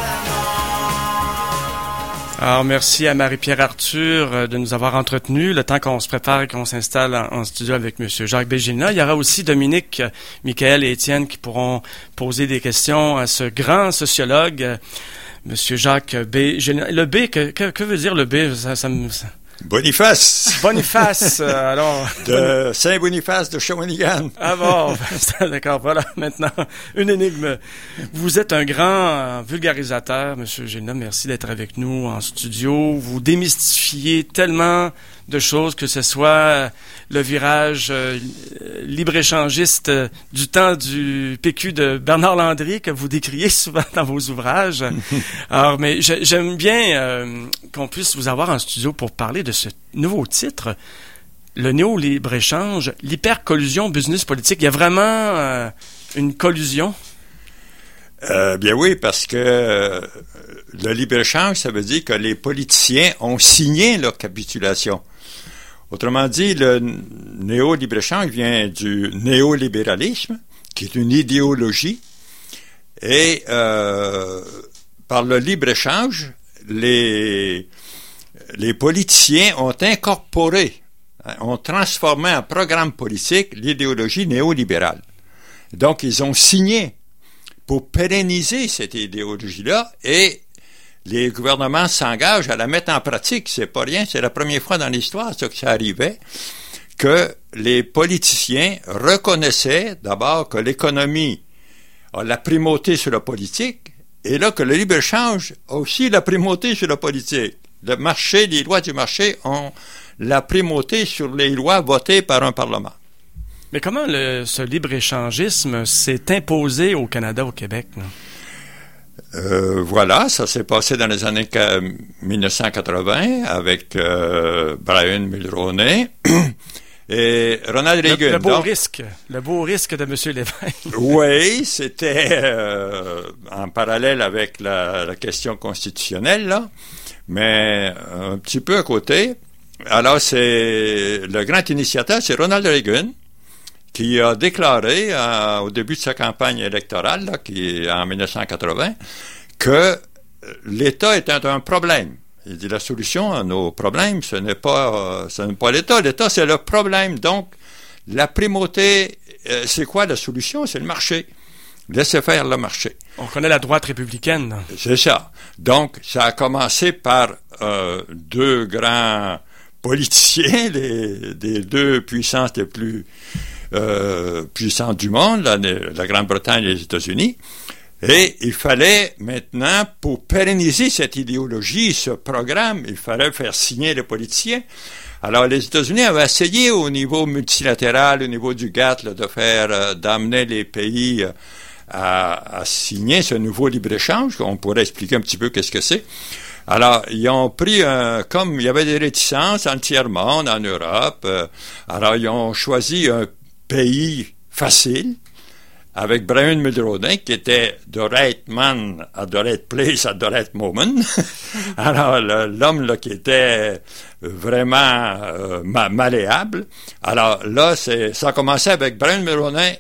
Speaker 11: demain?
Speaker 5: Alors, merci à Marie-Pierre Arthur euh, de nous avoir entretenus le temps qu'on se prépare et qu'on s'installe en, en studio avec M. Jacques Bégélina. Il y aura aussi Dominique, euh, Michael et Étienne qui pourront poser des questions à ce grand sociologue, euh, M. Jacques Bégélina. Le B, que, que, que veut dire le B? Ça, ça me... ça-
Speaker 12: Boniface
Speaker 5: Boniface, euh, alors...
Speaker 12: de Saint-Boniface de Shawinigan.
Speaker 5: Ah bon, d'accord, voilà, maintenant, une énigme. Vous êtes un grand euh, vulgarisateur, M. Gélina, merci d'être avec nous en studio. Vous démystifiez tellement de choses, que ce soit euh, le virage euh, libre-échangiste euh, du temps du P Q de Bernard Landry, que vous décriez souvent dans vos ouvrages. Alors, mais j'ai- j'aime bien euh, qu'on puisse vous avoir en studio pour parler de ce nouveau titre, le néo-libre-échange, l'hyper-collusion business-politique, il y a vraiment euh, une collusion?
Speaker 12: Euh, bien oui, parce que euh, le libre-échange, ça veut dire que les politiciens ont signé leur capitulation. Autrement dit, le néo-libre-échange vient du néolibéralisme, qui est une idéologie, et euh, par le libre-échange, les, les politiciens ont incorporé, ont transformé en programme politique l'idéologie néolibérale. Donc, ils ont signé pour pérenniser cette idéologie-là, et les gouvernements s'engagent à la mettre en pratique. C'est pas rien, c'est la première fois dans l'histoire ça, que ça arrivait, que les politiciens reconnaissaient d'abord que l'économie a la primauté sur la politique, et là que le libre-échange a aussi la primauté sur la politique. Le marché, les lois du marché ont la primauté sur les lois votées par un Parlement.
Speaker 5: Mais comment le, ce libre-échangisme s'est imposé au Canada, au Québec, là?
Speaker 12: Euh, voilà, ça s'est passé dans les années dix-neuf cent quatre-vingts avec euh, Brian Mulroney et Ronald Reagan.
Speaker 5: Le, le beau
Speaker 12: Donc,
Speaker 5: risque, le beau risque de M. Lévesque.
Speaker 12: Oui, c'était euh, en parallèle avec la, la question constitutionnelle, là, mais un petit peu à côté. Alors, c'est le grand initiateur, c'est Ronald Reagan, qui a déclaré euh, au début de sa campagne électorale, là, qui en dix-neuf cent quatre-vingts, que l'État était un problème. Il dit la solution à nos problèmes, ce n'est pas, euh, ce n'est pas l'État. L'État, c'est le problème. Donc, la primauté, euh, c'est quoi la solution? C'est le marché. Laissez faire le marché.
Speaker 5: On connaît la droite républicaine.
Speaker 12: C'est ça. Donc, ça a commencé par euh, deux grands politiciens, les, des deux puissances les plus Euh, puissante du monde, la, la Grande-Bretagne et les États-Unis. Et il fallait maintenant, pour pérenniser cette idéologie, ce programme, il fallait faire signer les politiciens. Alors, les États-Unis avaient essayé au niveau multilatéral, au niveau du G A T T, là, de faire, euh, d'amener les pays euh, à, à signer ce nouveau libre-échange. On pourrait expliquer un petit peu qu'est-ce que c'est. Alors, ils ont pris, un, comme il y avait des réticences en tiers-monde, en Europe, euh, alors ils ont choisi un pays facile, avec Brian Mulroney, qui était the right man at the right place at the right moment. Alors, le, l'homme là, qui était vraiment euh, ma- malléable. Alors là, c'est, ça a commencé avec Brian Mulroney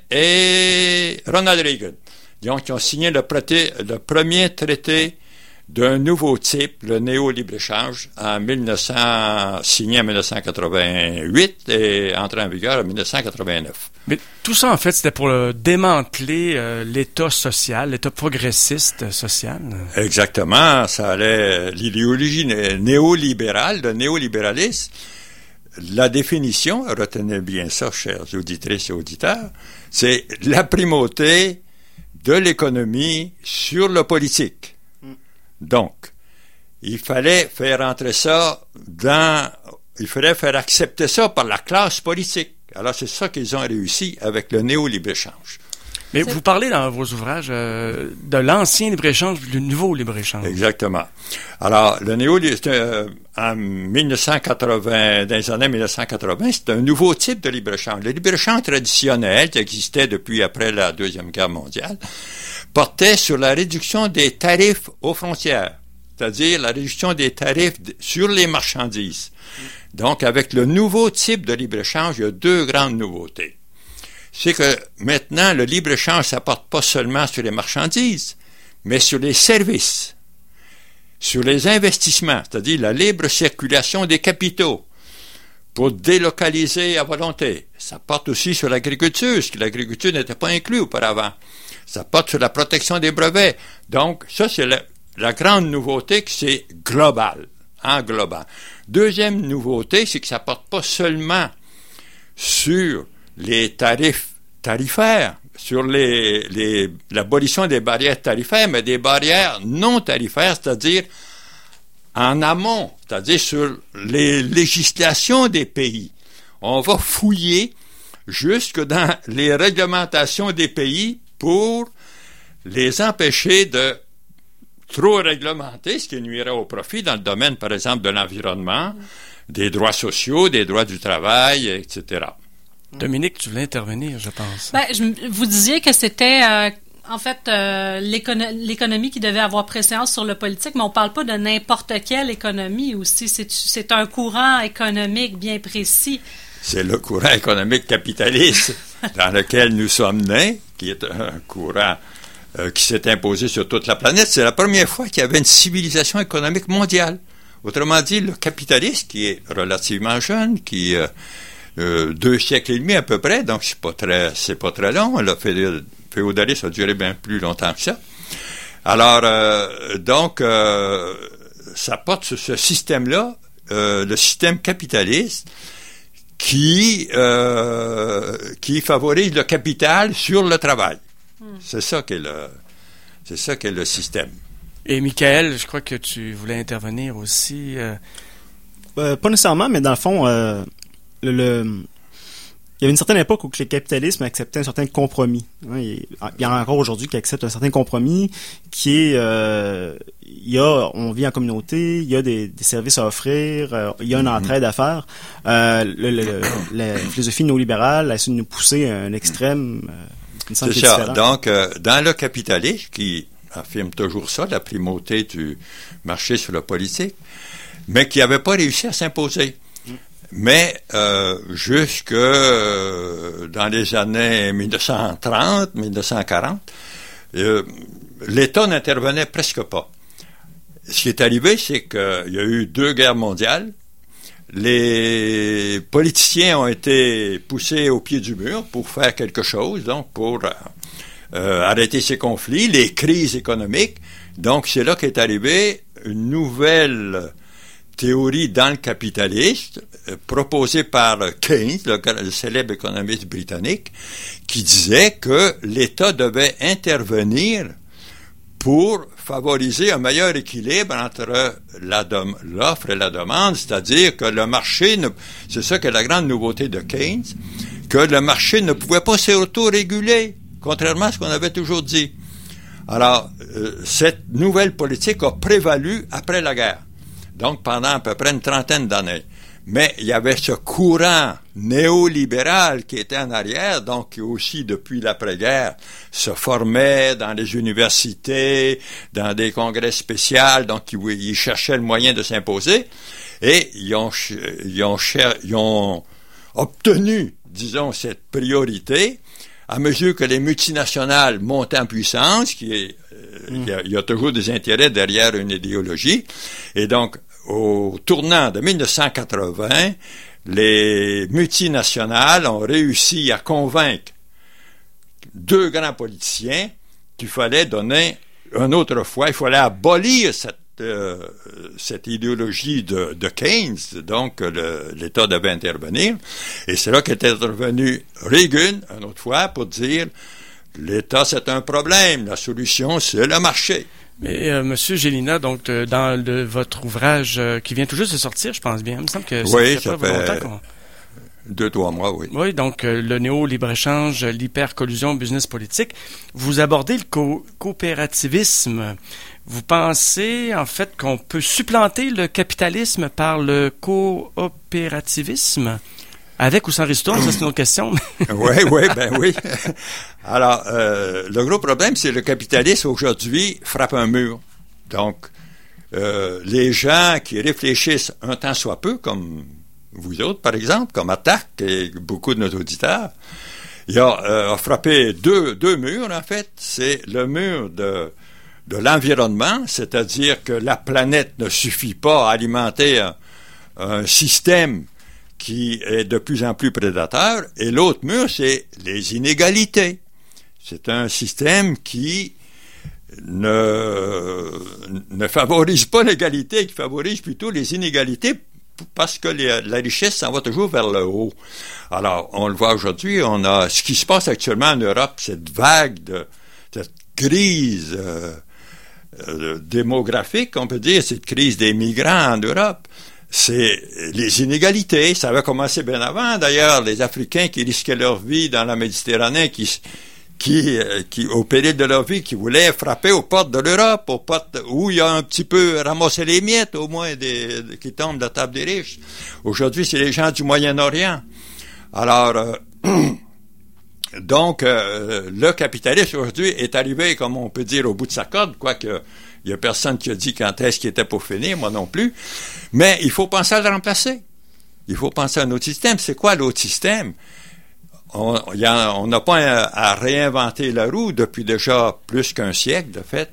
Speaker 12: et Ronald Reagan. Donc, ils ont signé le, traité, le premier traité d'un nouveau type, le néo-libre-échange, en dix-neuf cents, signé en dix-neuf cent quatre-vingt-huit et entré en vigueur en dix-neuf cent quatre-vingt-neuf.
Speaker 5: Mais tout ça, en fait, c'était pour euh, démanteler euh, l'État social, l'État progressiste social.
Speaker 12: Exactement. Ça allait, l'idéologie néolibérale, le néolibéralisme, la définition, retenez bien ça, chers auditrices et auditeurs, c'est la primauté de l'économie sur le politique. Donc, il fallait faire entrer ça dans... Il fallait faire accepter ça par la classe politique. Alors, c'est ça qu'ils ont réussi avec le néo-libre-échange.
Speaker 5: Mais vous parlez dans vos ouvrages euh, de l'ancien libre-échange, du nouveau libre-échange.
Speaker 12: Exactement. Alors, le néo euh, en dix-neuf cent quatre-vingts, dans les années dix-neuf cent quatre-vingts, c'est un nouveau type de libre-échange. Le libre-échange traditionnel, qui existait depuis après la Deuxième Guerre mondiale, portait sur la réduction des tarifs aux frontières, c'est-à-dire la réduction des tarifs sur les marchandises. Donc, avec le nouveau type de libre-échange, il y a deux grandes nouveautés. C'est que maintenant, le libre-échange, ça porte pas seulement sur les marchandises, mais sur les services, sur les investissements, c'est-à-dire la libre circulation des capitaux pour délocaliser à volonté. Ça porte aussi sur l'agriculture, parce que l'agriculture n'était pas inclue auparavant. Ça porte sur la protection des brevets. Donc, ça, c'est la, la grande nouveauté, que c'est global, englobant. Deuxième nouveauté, c'est que ça porte pas seulement sur les tarifs tarifaires, sur les, les, l'abolition des barrières tarifaires, mais des barrières non tarifaires, c'est-à-dire en amont, c'est-à-dire sur les législations des pays. On va fouiller jusque dans les réglementations des pays pour les empêcher de trop réglementer, ce qui nuirait au profit dans le domaine, par exemple, de l'environnement, des droits sociaux, des droits du travail, et cetera.
Speaker 5: Dominique, tu voulais intervenir, je pense.
Speaker 8: Ben, je, vous disiez que c'était euh, en fait euh, l'écono- l'économie qui devait avoir préséance sur le politique, mais on parle pas de n'importe quelle économie aussi. C'est, c'est un courant économique bien précis.
Speaker 12: C'est le courant économique capitaliste dans lequel nous sommes nés, qui est un courant euh, qui s'est imposé sur toute la planète. C'est la première fois qu'il y avait une civilisation économique mondiale. Autrement dit, le capitalisme, qui est relativement jeune, qui euh, euh, deux siècles et demi à peu près, donc c'est pas très, c'est pas très long. Le féodalisme a duré bien plus longtemps que ça. Alors, euh, donc, euh, ça porte sur ce système-là, euh, le système capitaliste, qui euh, qui favorise le capital sur le travail. Mm. C'est ça qu'est le c'est ça qu'est le système.
Speaker 5: Et Michael, je crois que tu voulais intervenir aussi. Euh...
Speaker 6: Euh, pas nécessairement, mais dans le fond, euh, le, le il y avait une certaine époque où que les capitalismes acceptaient un certain compromis. Hein, il y en a encore aujourd'hui qui acceptent un certain compromis, qui est, euh, il y a, on vit en communauté, il y a des, des services à offrir, euh, il y a une entraide à faire. Euh, le, le, le, la philosophie néolibérale a essayé de nous pousser à un extrême. Euh,
Speaker 12: C'est ça. Différent. Donc, euh, dans le capitalisme, qui affirme toujours ça, la primauté du marché sur le politique, mais qui n'avait pas réussi à s'imposer. Mais euh, jusque euh, dans les années dix-neuf cent trente, dix-neuf cent quarante, euh, l'État n'intervenait presque pas. Ce qui est arrivé, c'est qu'il y a eu deux guerres mondiales. Les politiciens ont été poussés au pied du mur pour faire quelque chose, donc pour euh, arrêter ces conflits, les crises économiques. Donc c'est là qu'est arrivée une nouvelle théorie dans le capitalisme, euh, proposée par Keynes, le, le célèbre économiste britannique, qui disait que l'État devait intervenir pour favoriser un meilleur équilibre entre la dem- l'offre et la demande, c'est-à-dire que le marché, ne, c'est ça que la grande nouveauté de Keynes, que le marché ne pouvait pas s'auto-réguler, contrairement à ce qu'on avait toujours dit. Alors, euh, cette nouvelle politique a prévalu après la guerre. Donc, pendant à peu près une trentaine d'années. Mais il y avait ce courant néolibéral qui était en arrière, donc qui aussi, depuis l'après-guerre, se formait dans les universités, dans des congrès spéciaux, donc ils, ils cherchaient le moyen de s'imposer, et ils ont, ils ont, ils ont obtenu, disons, cette priorité, à mesure que les multinationales montaient en puissance, qui est, euh, mm. il, y a, il y a toujours des intérêts derrière une idéologie, et donc, au tournant de dix-neuf cent quatre-vingts, les multinationales ont réussi à convaincre deux grands politiciens qu'il fallait donner une autre fois, il fallait abolir cette, euh, cette idéologie de, de Keynes, donc le, l'État devait intervenir, et c'est là qu'est intervenu Reagan, une autre fois, pour dire l'État c'est un problème, la solution c'est le marché.
Speaker 5: Mais euh, Monsieur Gélina, donc euh, dans le, votre ouvrage euh, qui vient tout juste de sortir, je pense bien, il me semble que ça
Speaker 12: oui,
Speaker 5: fait
Speaker 12: ça
Speaker 5: pas
Speaker 12: fait
Speaker 5: longtemps qu'on...
Speaker 12: deux, trois mois, oui.
Speaker 5: Oui, donc euh, le néo-libre-échange, l'hyper-collusion business-politique. Vous abordez le co- coopérativisme. Vous pensez, en fait, qu'on peut supplanter le capitalisme par le coopérativisme? Avec ou sans ristourne, ça c'est une autre question.
Speaker 12: oui, oui, ben oui. Alors, euh, le gros problème, c'est que le capitalisme aujourd'hui frappe un mur. Donc, euh, les gens qui réfléchissent un tant soit peu, comme vous autres, par exemple, comme Attaque et beaucoup de nos auditeurs, il a, euh, a frappé deux, deux murs, en fait. C'est le mur de, de l'environnement, c'est-à-dire que la planète ne suffit pas à alimenter un, un système qui est de plus en plus prédateur, et l'autre mur, c'est les inégalités. C'est un système qui ne, ne favorise pas l'égalité, qui favorise plutôt les inégalités, parce que les, la richesse s'en va toujours vers le haut. Alors, on le voit aujourd'hui, on a ce qui se passe actuellement en Europe, cette vague de cette crise euh, euh, démographique, on peut dire, cette crise des migrants en Europe. C'est les inégalités. Ça avait commencé bien avant, d'ailleurs. Les Africains qui risquaient leur vie dans la Méditerranée, qui, qui, euh, qui, au péril de leur vie, qui voulaient frapper aux portes de l'Europe, aux portes où il y a un petit peu ramassé les miettes, au moins, des, des, qui tombent de la table des riches. Aujourd'hui, c'est les gens du Moyen-Orient. Alors, euh, donc, euh, le capitalisme aujourd'hui est arrivé, comme on peut dire, au bout de sa corde, quoique il y a personne qui a dit quand est-ce qu'il était pour finir, moi non plus. Mais il faut penser à le remplacer. Il faut penser à un autre système. C'est quoi l'autre système? On n'a pas à, à réinventer la roue depuis déjà plus qu'un siècle, de fait,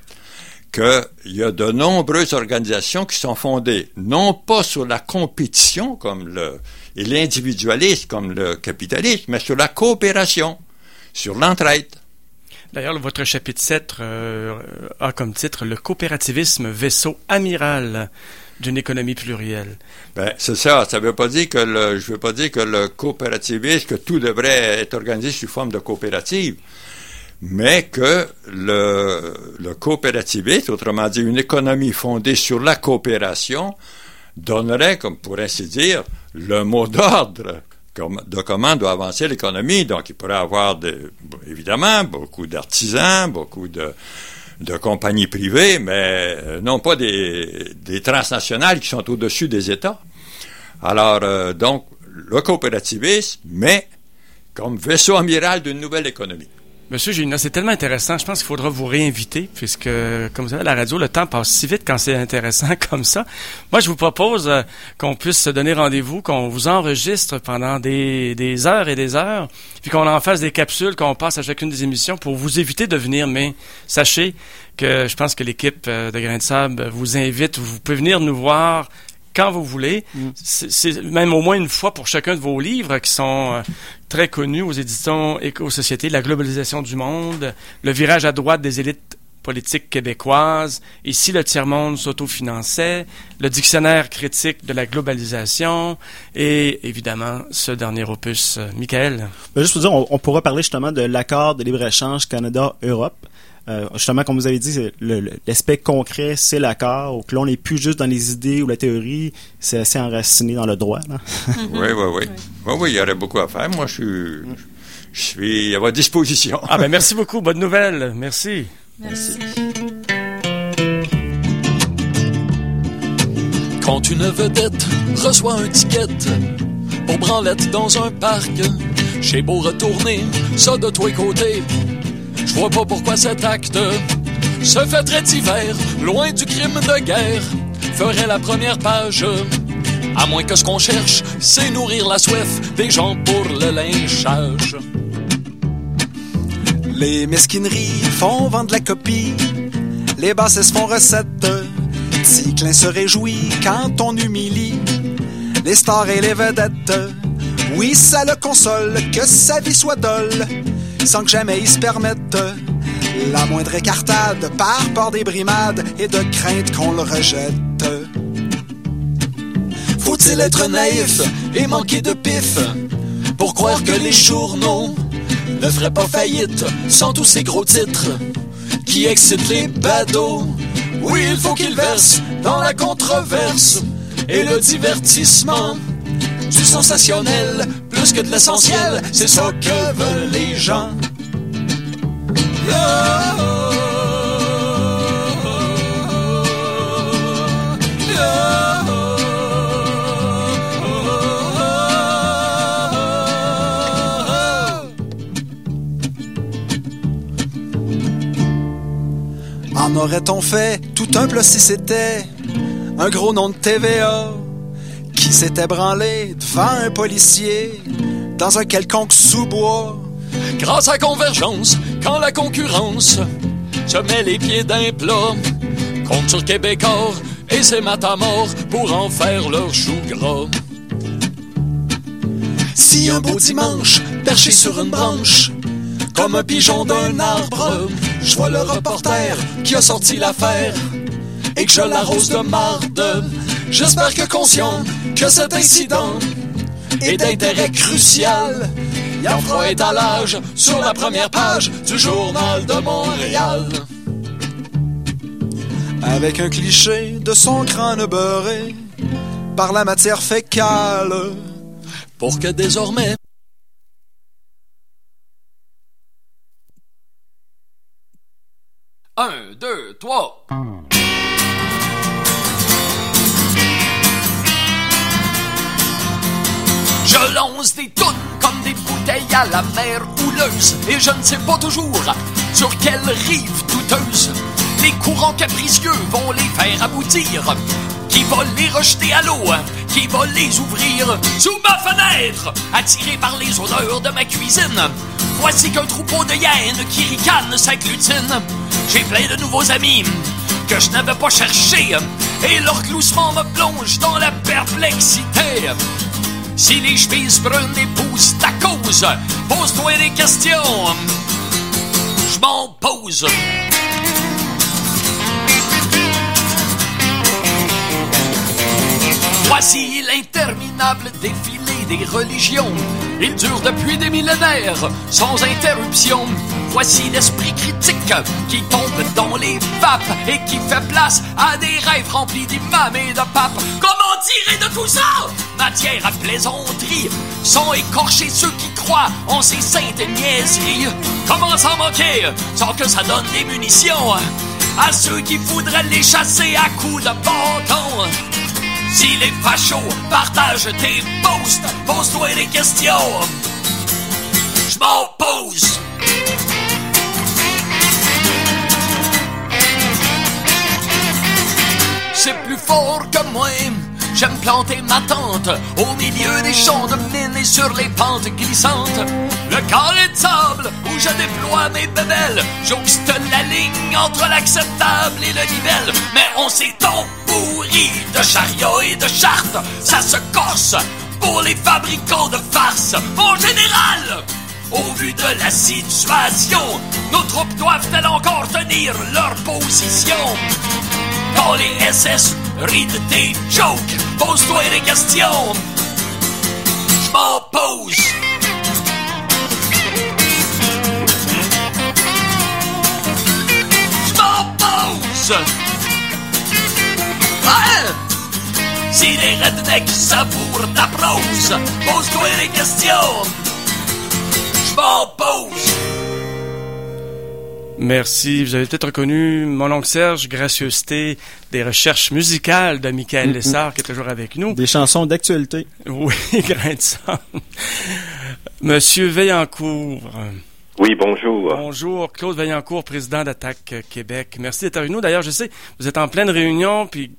Speaker 12: qu'il y a de nombreuses organisations qui sont fondées, non pas sur la compétition comme le, et l'individualisme comme le capitalisme, mais sur la coopération, sur l'entraide.
Speaker 5: D'ailleurs, votre chapitre sept euh, a comme titre « Le coopérativisme, vaisseau amiral d'une économie plurielle ».
Speaker 12: Ben, c'est ça. Ça veut pas dire que le, je veux pas dire que le coopérativisme, que tout devrait être organisé sous forme de coopérative, mais que le, le coopérativisme, autrement dit une économie fondée sur la coopération, donnerait, comme pour ainsi dire, le mot d'ordre de comment doit avancer l'économie. Donc, il pourrait y avoir, de, évidemment, beaucoup d'artisans, beaucoup de, de compagnies privées, mais non pas des, des transnationales qui sont au-dessus des États. Alors, euh, donc, le coopérativisme, mais comme vaisseau amiral d'une nouvelle économie.
Speaker 5: Monsieur Gélinas, c'est tellement intéressant. Je pense qu'il faudra vous réinviter, puisque, comme vous savez, à la radio, le temps passe si vite quand c'est intéressant comme ça. Moi, je vous propose euh, qu'on puisse se donner rendez-vous, qu'on vous enregistre pendant des, des heures et des heures, puis qu'on en fasse des capsules, qu'on passe à chacune des émissions pour vous éviter de venir. Mais sachez que je pense que l'équipe de Grains de Sable vous invite. Vous pouvez venir nous voir quand vous voulez. Mm. C'est, c'est même au moins une fois pour chacun de vos livres qui sont euh, très connus aux éditions Éco-Société, La globalisation du monde, Le virage à droite des élites politiques québécoises, Et si le tiers-monde s'autofinançait, Le dictionnaire critique de la globalisation et évidemment ce dernier opus. Euh, Michael?
Speaker 6: Ben, juste pour dire, on, on pourra parler justement de l'accord de libre-échange Canada-Europe. Euh, justement, comme vous avez dit, le, le, l'aspect concret, c'est l'accord. Donc là, on n'est plus juste dans les idées ou la théorie, c'est assez enraciné dans le droit. Là.
Speaker 12: oui, oui, oui. Oui, oui, il y aurait beaucoup à faire. Moi, je suis, je suis à votre disposition.
Speaker 5: Ah ben merci beaucoup. Bonne nouvelle. Merci.
Speaker 8: Merci.
Speaker 13: Quand une vedette reçoit un ticket pour branlette dans un parc, j'ai beau retourner ça de tous les côtés, je vois pas pourquoi cet acte se fait très divers, loin du crime de guerre, ferait la première page. À moins que ce qu'on cherche, c'est nourrir la soif des gens pour le lynchage.
Speaker 14: Les mesquineries font vendre la copie, les bassesses font recette. Ticlin se réjouit quand on humilie les stars et les vedettes. Oui, ça le console que sa vie soit dolle, sans que jamais il se permette la moindre écartade, par peur des brimades et de crainte qu'on le rejette.
Speaker 13: Faut-il être naïf et manquer de pif pour croire que les journaux ne feraient pas faillite sans tous ces gros titres qui excitent les badauds? Oui, il faut qu'ils versent dans la controverse et le divertissement, du sensationnel plus que de l'essentiel, c'est ça que veulent les gens. Oh, oh,
Speaker 14: En aurait-on fait tout un plat si c'était un gros nom de T V A qui s'était branlé devant un policier dans un quelconque sous-bois?
Speaker 13: Grâce à Convergence, quand la concurrence se met les pieds d'un plat, compte sur Québécois et ses matamors pour en faire leur chou gras. Si un beau dimanche, perché sur une branche, comme un pigeon d'un arbre, je vois le reporter qui a sorti l'affaire et que je l'arrose de marde. J'espère que conscient que cet incident est d'intérêt crucial, il en fera étalage sur la première page du Journal de Montréal.
Speaker 14: Avec un cliché de son crâne beurré par la matière fécale,
Speaker 13: pour que désormais Un, deux, trois. Je lance des tonnes comme des bouteilles à la mer houleuse, et je ne sais pas toujours sur quelle rive douteuse les courants capricieux vont les faire aboutir. Qui va les rejeter à l'eau, qui va les ouvrir sous ma fenêtre, attiré par les odeurs de ma cuisine. Voici qu'un troupeau de hyènes qui ricanent s'agglutine. J'ai plein de nouveaux amis que je n'avais pas cherchés, et leur gloussement me plonge dans la perplexité. Si les chevilles brunes épousent ta cause, pose-toi des questions, je m'en pose. Voici l'interminable défilé des religions. Il dure depuis des millénaires, sans interruption. Voici l'esprit critique qui tombe dans les vapes et qui fait place à des rêves remplis d'imams et de papes. Comment tirer de tout ça matière à plaisanterie, sans écorcher ceux qui croient en ces saintes niaiseries? Comment s'en manquer sans que ça donne des munitions à ceux qui voudraient les chasser à coups de bâton? Si les fachos partagent tes posts, pose-toi des questions, je m'en pose. C'est plus fort que moi, j'aime planter ma tente au milieu des champs de mine et sur les pentes glissantes. Le carré de sable où je déploie mes bébelles jouxte la ligne entre l'acceptable et le nivelle. Mais on s'est embourri de chariots et de chartes, ça se corse pour les fabricants de farce. Mon général, au vu de la situation, nos troupes doivent-elles encore tenir leur position? Quand les S S rient de tes jokes, pose-toi des questions, je m'en pose. Je m'en pose. Hein? Si les rednecks savourent ta prose, pose-toi des questions, je m'en pose.
Speaker 5: Merci. Vous avez peut-être reconnu mon oncle Serge, gracieuseté des recherches musicales de Michael mm-hmm. Lessard, qui est toujours avec nous.
Speaker 6: Des chansons d'actualité.
Speaker 5: Oui, grain de sable. Monsieur Vaillancourt.
Speaker 15: Oui, bonjour.
Speaker 5: Bonjour. Claude Vaillancourt, président d'Attaque Québec. Merci d'être avec nous. D'ailleurs, je sais, vous êtes en pleine réunion, puis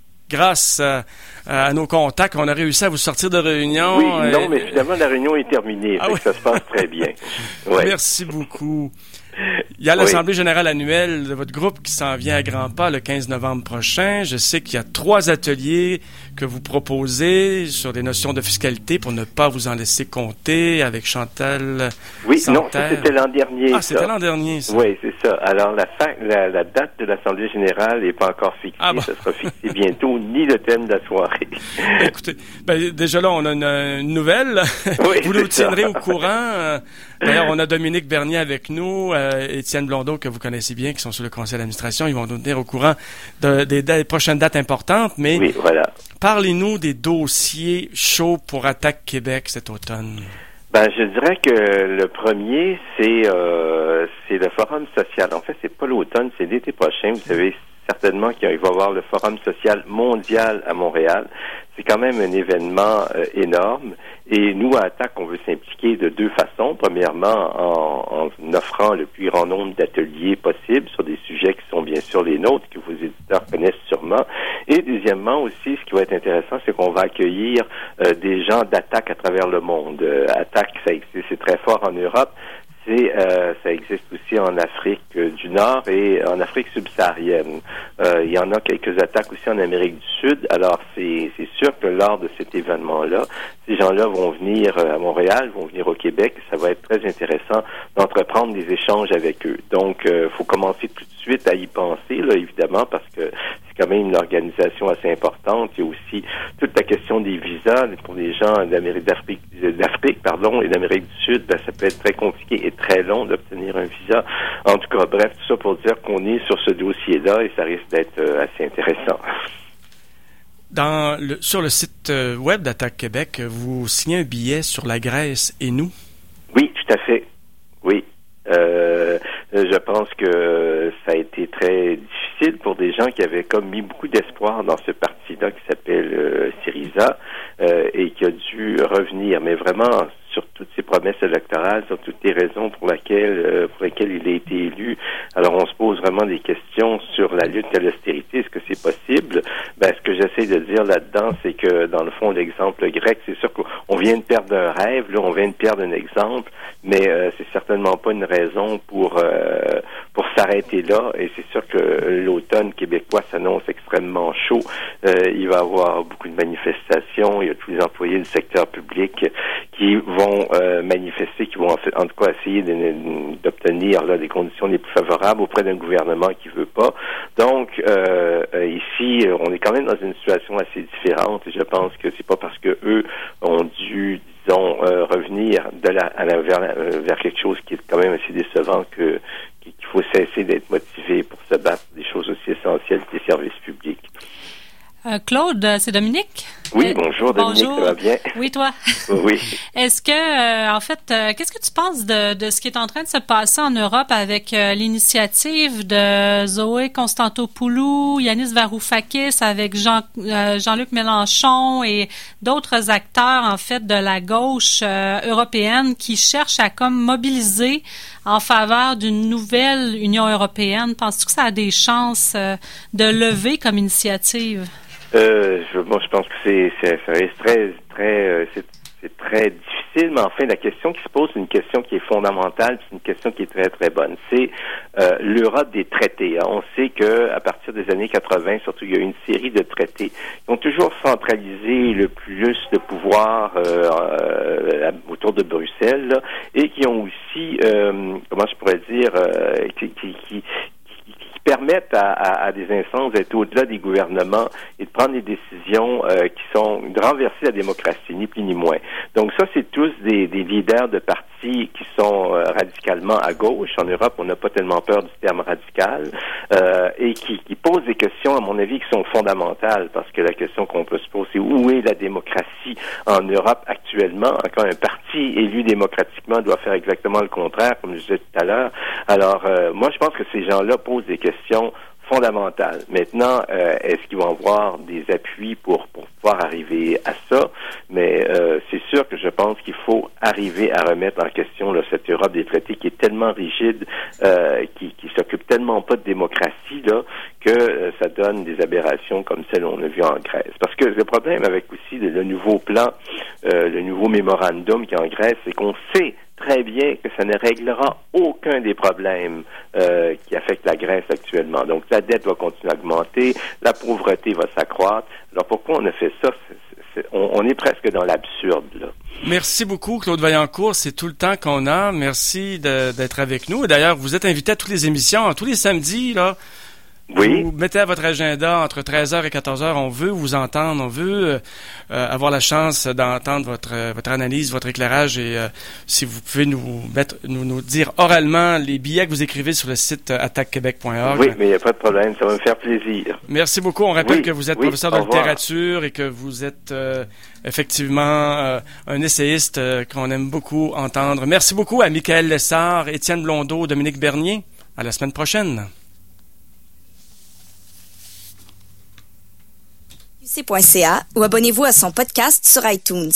Speaker 5: grâce à, à nos contacts, on a réussi à vous sortir de réunion.
Speaker 15: Oui,
Speaker 5: et...
Speaker 15: non, mais finalement, la réunion est terminée. Ah oui. Ça se passe très bien. Ouais.
Speaker 5: Merci beaucoup. Il y a l'Assemblée oui. générale annuelle de votre groupe qui s'en vient à grands pas le quinze novembre prochain. Je sais qu'il y a trois ateliers que vous proposez sur des notions de fiscalité pour ne pas vous en laisser compter avec Chantal
Speaker 15: Oui,
Speaker 5: Santerre.
Speaker 15: non, ça, c'était l'an dernier.
Speaker 5: Ah, c'était ça. l'an dernier, ça.
Speaker 15: Oui, c'est ça. Alors, la, fa- la, la date de l'Assemblée générale n'est pas encore fixée. Ah bon. Ça sera fixé bientôt, ni le thème de la soirée.
Speaker 5: Écoutez, ben, déjà là, on a une, une nouvelle. Oui, vous nous tiendrez ça. au courant. D'ailleurs, on a Dominique Bernier avec nous, euh, Étienne Blondeau, que vous connaissez bien, qui sont sur le conseil d'administration. Ils vont nous tenir au courant de, des, des prochaines dates importantes. Mais
Speaker 15: oui, voilà.
Speaker 5: Parlez-nous des dossiers chauds pour Attaque Québec cet automne.
Speaker 15: Ben, je dirais que le premier, c'est euh, c'est le Forum social. En fait, c'est pas l'automne, c'est l'été prochain. Vous savez certainement qu'il va y avoir le Forum social mondial à Montréal. C'est quand même un événement euh, énorme. Et nous, à Attaque, on veut s'impliquer de deux façons. Premièrement, en, en offrant le plus grand nombre d'ateliers possibles sur des sujets qui sont bien sûr les nôtres, que vos éditeurs connaissent sûrement. Et deuxièmement aussi, ce qui va être intéressant, c'est qu'on va accueillir euh, des gens d'Attaque à travers le monde. Euh, Attaque, ça existe, c'est très fort en Europe. C'est, euh, ça existe aussi en Afrique euh, du Nord et en Afrique subsaharienne. Euh, il y en a quelques attaques aussi en Amérique du Sud. Alors, c'est, c'est sûr que lors de cet événement-là, ces gens-là vont venir à Montréal, vont venir au Québec. Ça va être très intéressant d'entreprendre des échanges avec eux. Donc, il euh, faut commencer tout de suite à y penser, là, évidemment, parce que c'est quand même une organisation assez importante. Il y a aussi toute la question des visas pour les gens d'Amérique, d'Afrique, d'Afrique, pardon, et d'Amérique du Sud. Ben, ça peut être très compliqué et très long d'obtenir un visa. En tout cas, bref, tout ça pour dire qu'on est sur ce dossier-là et ça risque d'être euh, assez intéressant.
Speaker 5: Dans le, sur le site web d'Attaque Québec, vous signez un billet sur la Grèce et nous?
Speaker 15: Oui, tout à fait. Oui. Euh, Euh, je pense que ça a été très difficile pour des gens qui avaient comme mis beaucoup d'espoir dans ce parti-là qui s'appelle euh, Syriza euh, et qui a dû revenir, mais vraiment sur toutes ses promesses électorales, sur toutes les raisons pour lesquelles euh, pour lesquelles il a été élu. Alors on se pose vraiment des questions sur la lutte à l'austérité. Est-ce que c'est possible? Ben, ce que j'essaie de dire là-dedans, c'est que dans le fond, l'exemple grec, c'est sûr qu'on vient de perdre un rêve, là, on vient de perdre un exemple, mais euh, c'est certainement pas une raison pour euh, pour s'arrêter là. Et c'est sûr que l'automne québécois s'annonce extrêmement chaud. Euh, il va y avoir beaucoup de manifestations. Il y a tous les employés du secteur public qui vont euh, manifester, qui vont en, fait, en tout cas essayer de, d'obtenir là des conditions les plus favorables auprès d'un gouvernement qui veut pas. Donc euh, ici, on est quand même dans une situation assez différente. Et je pense que c'est pas parce que eux ont dû disons euh, revenir de la, à la vers, vers quelque chose qui est quand même assez décevant que qu'il faut cesser d'être motivé pour se battre pour des choses aussi essentielles que les services publics.
Speaker 8: Euh, Claude, c'est Dominique?
Speaker 15: Oui, bonjour Dominique,
Speaker 8: bonjour.
Speaker 15: Ça va bien?
Speaker 8: Oui, toi?
Speaker 15: Oui.
Speaker 8: Est-ce que, euh, en fait, euh, qu'est-ce que tu penses de, de ce qui est en train de se passer en Europe avec euh, l'initiative de Zoé Constantopoulou, Yanis Varoufakis, avec Jean, euh, Jean-Luc Mélenchon et d'autres acteurs, en fait, de la gauche euh, européenne qui cherchent à comme mobiliser en faveur d'une nouvelle Union européenne? Penses-tu que ça a des chances euh, de lever comme initiative?
Speaker 15: Euh, je, bon, je pense que c'est, c'est, ça reste très, très, euh, c'est, c'est très difficile, mais enfin, la question qui se pose, c'est une question qui est fondamentale, c'est une question qui est très, très bonne. C'est euh, l'Europe des traités. Hein. On sait que à partir des années quatre-vingts, surtout, il y a eu une série de traités qui ont toujours centralisé le plus de pouvoir euh, euh, autour de Bruxelles, là, et qui ont aussi, euh, comment je pourrais dire, euh, qui, qui, qui permettent à, à, à des instances d'être au-delà des gouvernements et de prendre des décisions euh, qui sont de renverser la démocratie, ni plus ni moins. Donc ça, c'est tous des, des leaders de partis qui sont euh, radicalement à gauche. En Europe, on n'a pas tellement peur du terme radical euh, et qui, qui posent des questions, à mon avis, qui sont fondamentales, parce que la question qu'on peut se poser, c'est où est la démocratie en Europe actuellement? Quand un parti élu démocratiquement doit faire exactement le contraire, comme je disais tout à l'heure. Alors, euh, moi, je pense que ces gens-là posent des questions fondamentales. Maintenant, euh, est-ce qu'ils vont avoir des appuis pour, pour pouvoir arriver à ça? Mais euh, c'est sûr que je pense qu'il faut arriver à remettre en question là, cette Europe des traités qui est tellement rigide, euh, qui, qui s'occupe tellement pas de démocratie là, que euh, ça donne des aberrations comme celles qu'on a vues en Grèce. Parce que le problème avec aussi le, le nouveau plan, euh, le nouveau mémorandum qui est en Grèce, c'est qu'on sait très bien que ça ne réglera aucun des problèmes euh, qui affectent la Grèce actuellement. Donc, la dette va continuer à augmenter, la pauvreté va s'accroître. Alors, pourquoi on a fait ça? C'est, c'est, on, on est presque dans l'absurde, là.
Speaker 5: Merci beaucoup, Claude Vaillancourt. C'est tout le temps qu'on a. Merci de, d'être avec nous. D'ailleurs, vous êtes invité à toutes les émissions, tous les samedis, là.
Speaker 15: Oui.
Speaker 5: Vous mettez à votre agenda entre treize heures et quatorze heures. On veut vous entendre. On veut euh, avoir la chance d'entendre votre euh, votre analyse, votre éclairage. Et euh, si vous pouvez nous mettre, nous, nous dire oralement les billets que vous écrivez sur le site euh, attaque québec point org.
Speaker 15: Oui, mais il n'y a pas de problème. Ça va me faire plaisir.
Speaker 5: Merci beaucoup. On rappelle
Speaker 15: oui,
Speaker 5: que vous êtes
Speaker 15: oui,
Speaker 5: professeur de littérature et que vous êtes euh, effectivement euh, un essayiste euh, qu'on aime beaucoup entendre. Merci beaucoup à Michael Lessard, Étienne Blondeau, Dominique Bernier. À la semaine prochaine.
Speaker 16: Q C point C A ou abonnez-vous à son podcast sur iTunes.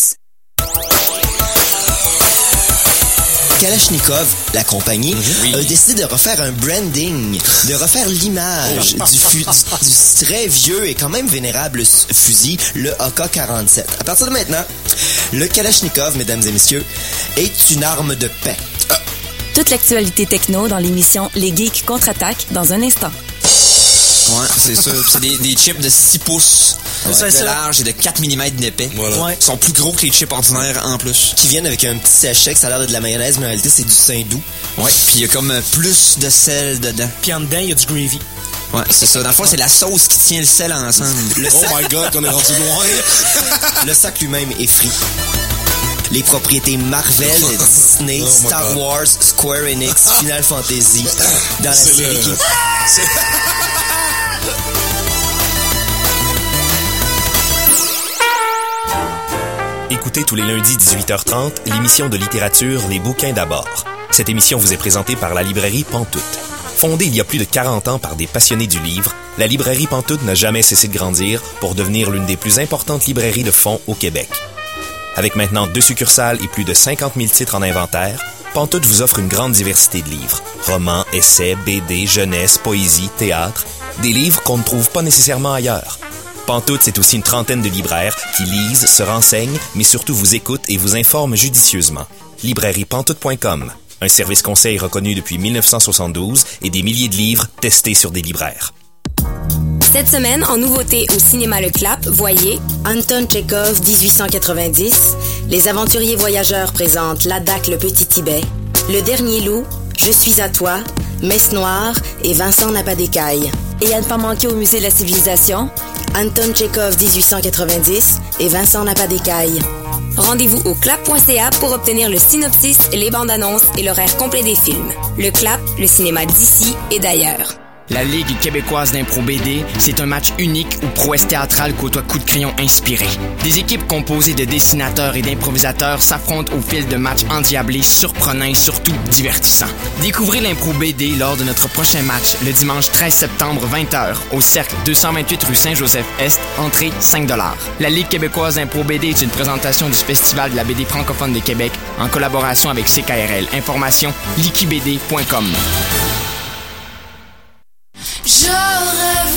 Speaker 17: Kalachnikov, la compagnie, oui. a décidé de refaire un branding, de refaire l'image oh. du, fu- du, du très vieux et quand même vénérable fusil, le A K quarante-sept. À partir de maintenant, le Kalachnikov, mesdames et messieurs, est une arme de paix.
Speaker 16: Euh. Toute l'actualité techno dans l'émission Les Geeks contre-attaque dans un instant.
Speaker 18: Ouais, c'est ça. C'est des, des chips de six pouces ouais. de ça. large et de quatre millimètres d'épais. Voilà. Ouais. Ils sont plus gros que les chips ordinaires en plus.
Speaker 17: Qui viennent avec un petit sachet que ça a l'air de la mayonnaise, mais en réalité, c'est du Saint-Doux.
Speaker 18: Ouais, puis il y a comme plus de sel dedans.
Speaker 19: Puis en dedans, il y a du gravy.
Speaker 18: Ouais, c'est ça. Dans le fond, c'est la sauce qui tient le sel ensemble.
Speaker 17: Le
Speaker 19: oh my God, qu'on est rendu loin.
Speaker 17: Le sac lui-même est frit. Les propriétés Marvel, Disney, oh Star God. Wars, Square Enix, Final Fantasy dans la c'est série le... qui... C'est...
Speaker 20: Écoutez tous les lundis dix-huit heures trente l'émission de littérature Les Bouquins d'abord. Cette émission vous est présentée par la librairie Pantoute. Fondée il y a plus de quarante ans par des passionnés du livre, la librairie Pantoute n'a jamais cessé de grandir pour devenir l'une des plus importantes librairies de fond au Québec. Avec maintenant deux succursales et plus de cinquante mille titres en inventaire, Pantoute vous offre une grande diversité de livres. Romans, essais, B D, jeunesse, poésie, théâtre. Des livres qu'on ne trouve pas nécessairement ailleurs. Pantoute, c'est aussi une trentaine de libraires qui lisent, se renseignent, mais surtout vous écoutent et vous informent judicieusement. librairie pantoute point com. Un service conseil reconnu depuis mille neuf cent soixante-douze et des milliers de livres testés sur des libraires.
Speaker 21: Cette semaine, en nouveauté au cinéma Le Clap, voyez Anton Tchekhov dix-huit cent quatre-vingt-dix, Les Aventuriers Voyageurs présentent Ladakh le Petit Tibet, Le Dernier Loup, Je suis à toi, Messe Noire et Vincent n'a pas d'écailles. Et à ne pas manquer au Musée de la Civilisation, Anton Tchekhov dix-huit cent quatre-vingt-dix et Vincent n'a pas d'écailles. Rendez-vous au clap point c a pour obtenir le synopsis, les bandes annonces et l'horaire complet des films. Le Clap, le cinéma d'ici et d'ailleurs.
Speaker 22: La Ligue québécoise d'impro B D, c'est un match unique où prouesse théâtrale côtoie coups de crayon inspirés. Des équipes composées de dessinateurs et d'improvisateurs s'affrontent au fil de matchs endiablés, surprenants et surtout divertissants. Découvrez l'impro B D lors de notre prochain match, le dimanche treize septembre, vingt heures, au Cercle deux cent vingt-huit rue Saint-Joseph-Est, entrée cinq dollars. La Ligue québécoise d'impro B D est une présentation du Festival de la B D francophone de Québec en collaboration avec C K R L. Information liquibd point com.
Speaker 11: J'aurais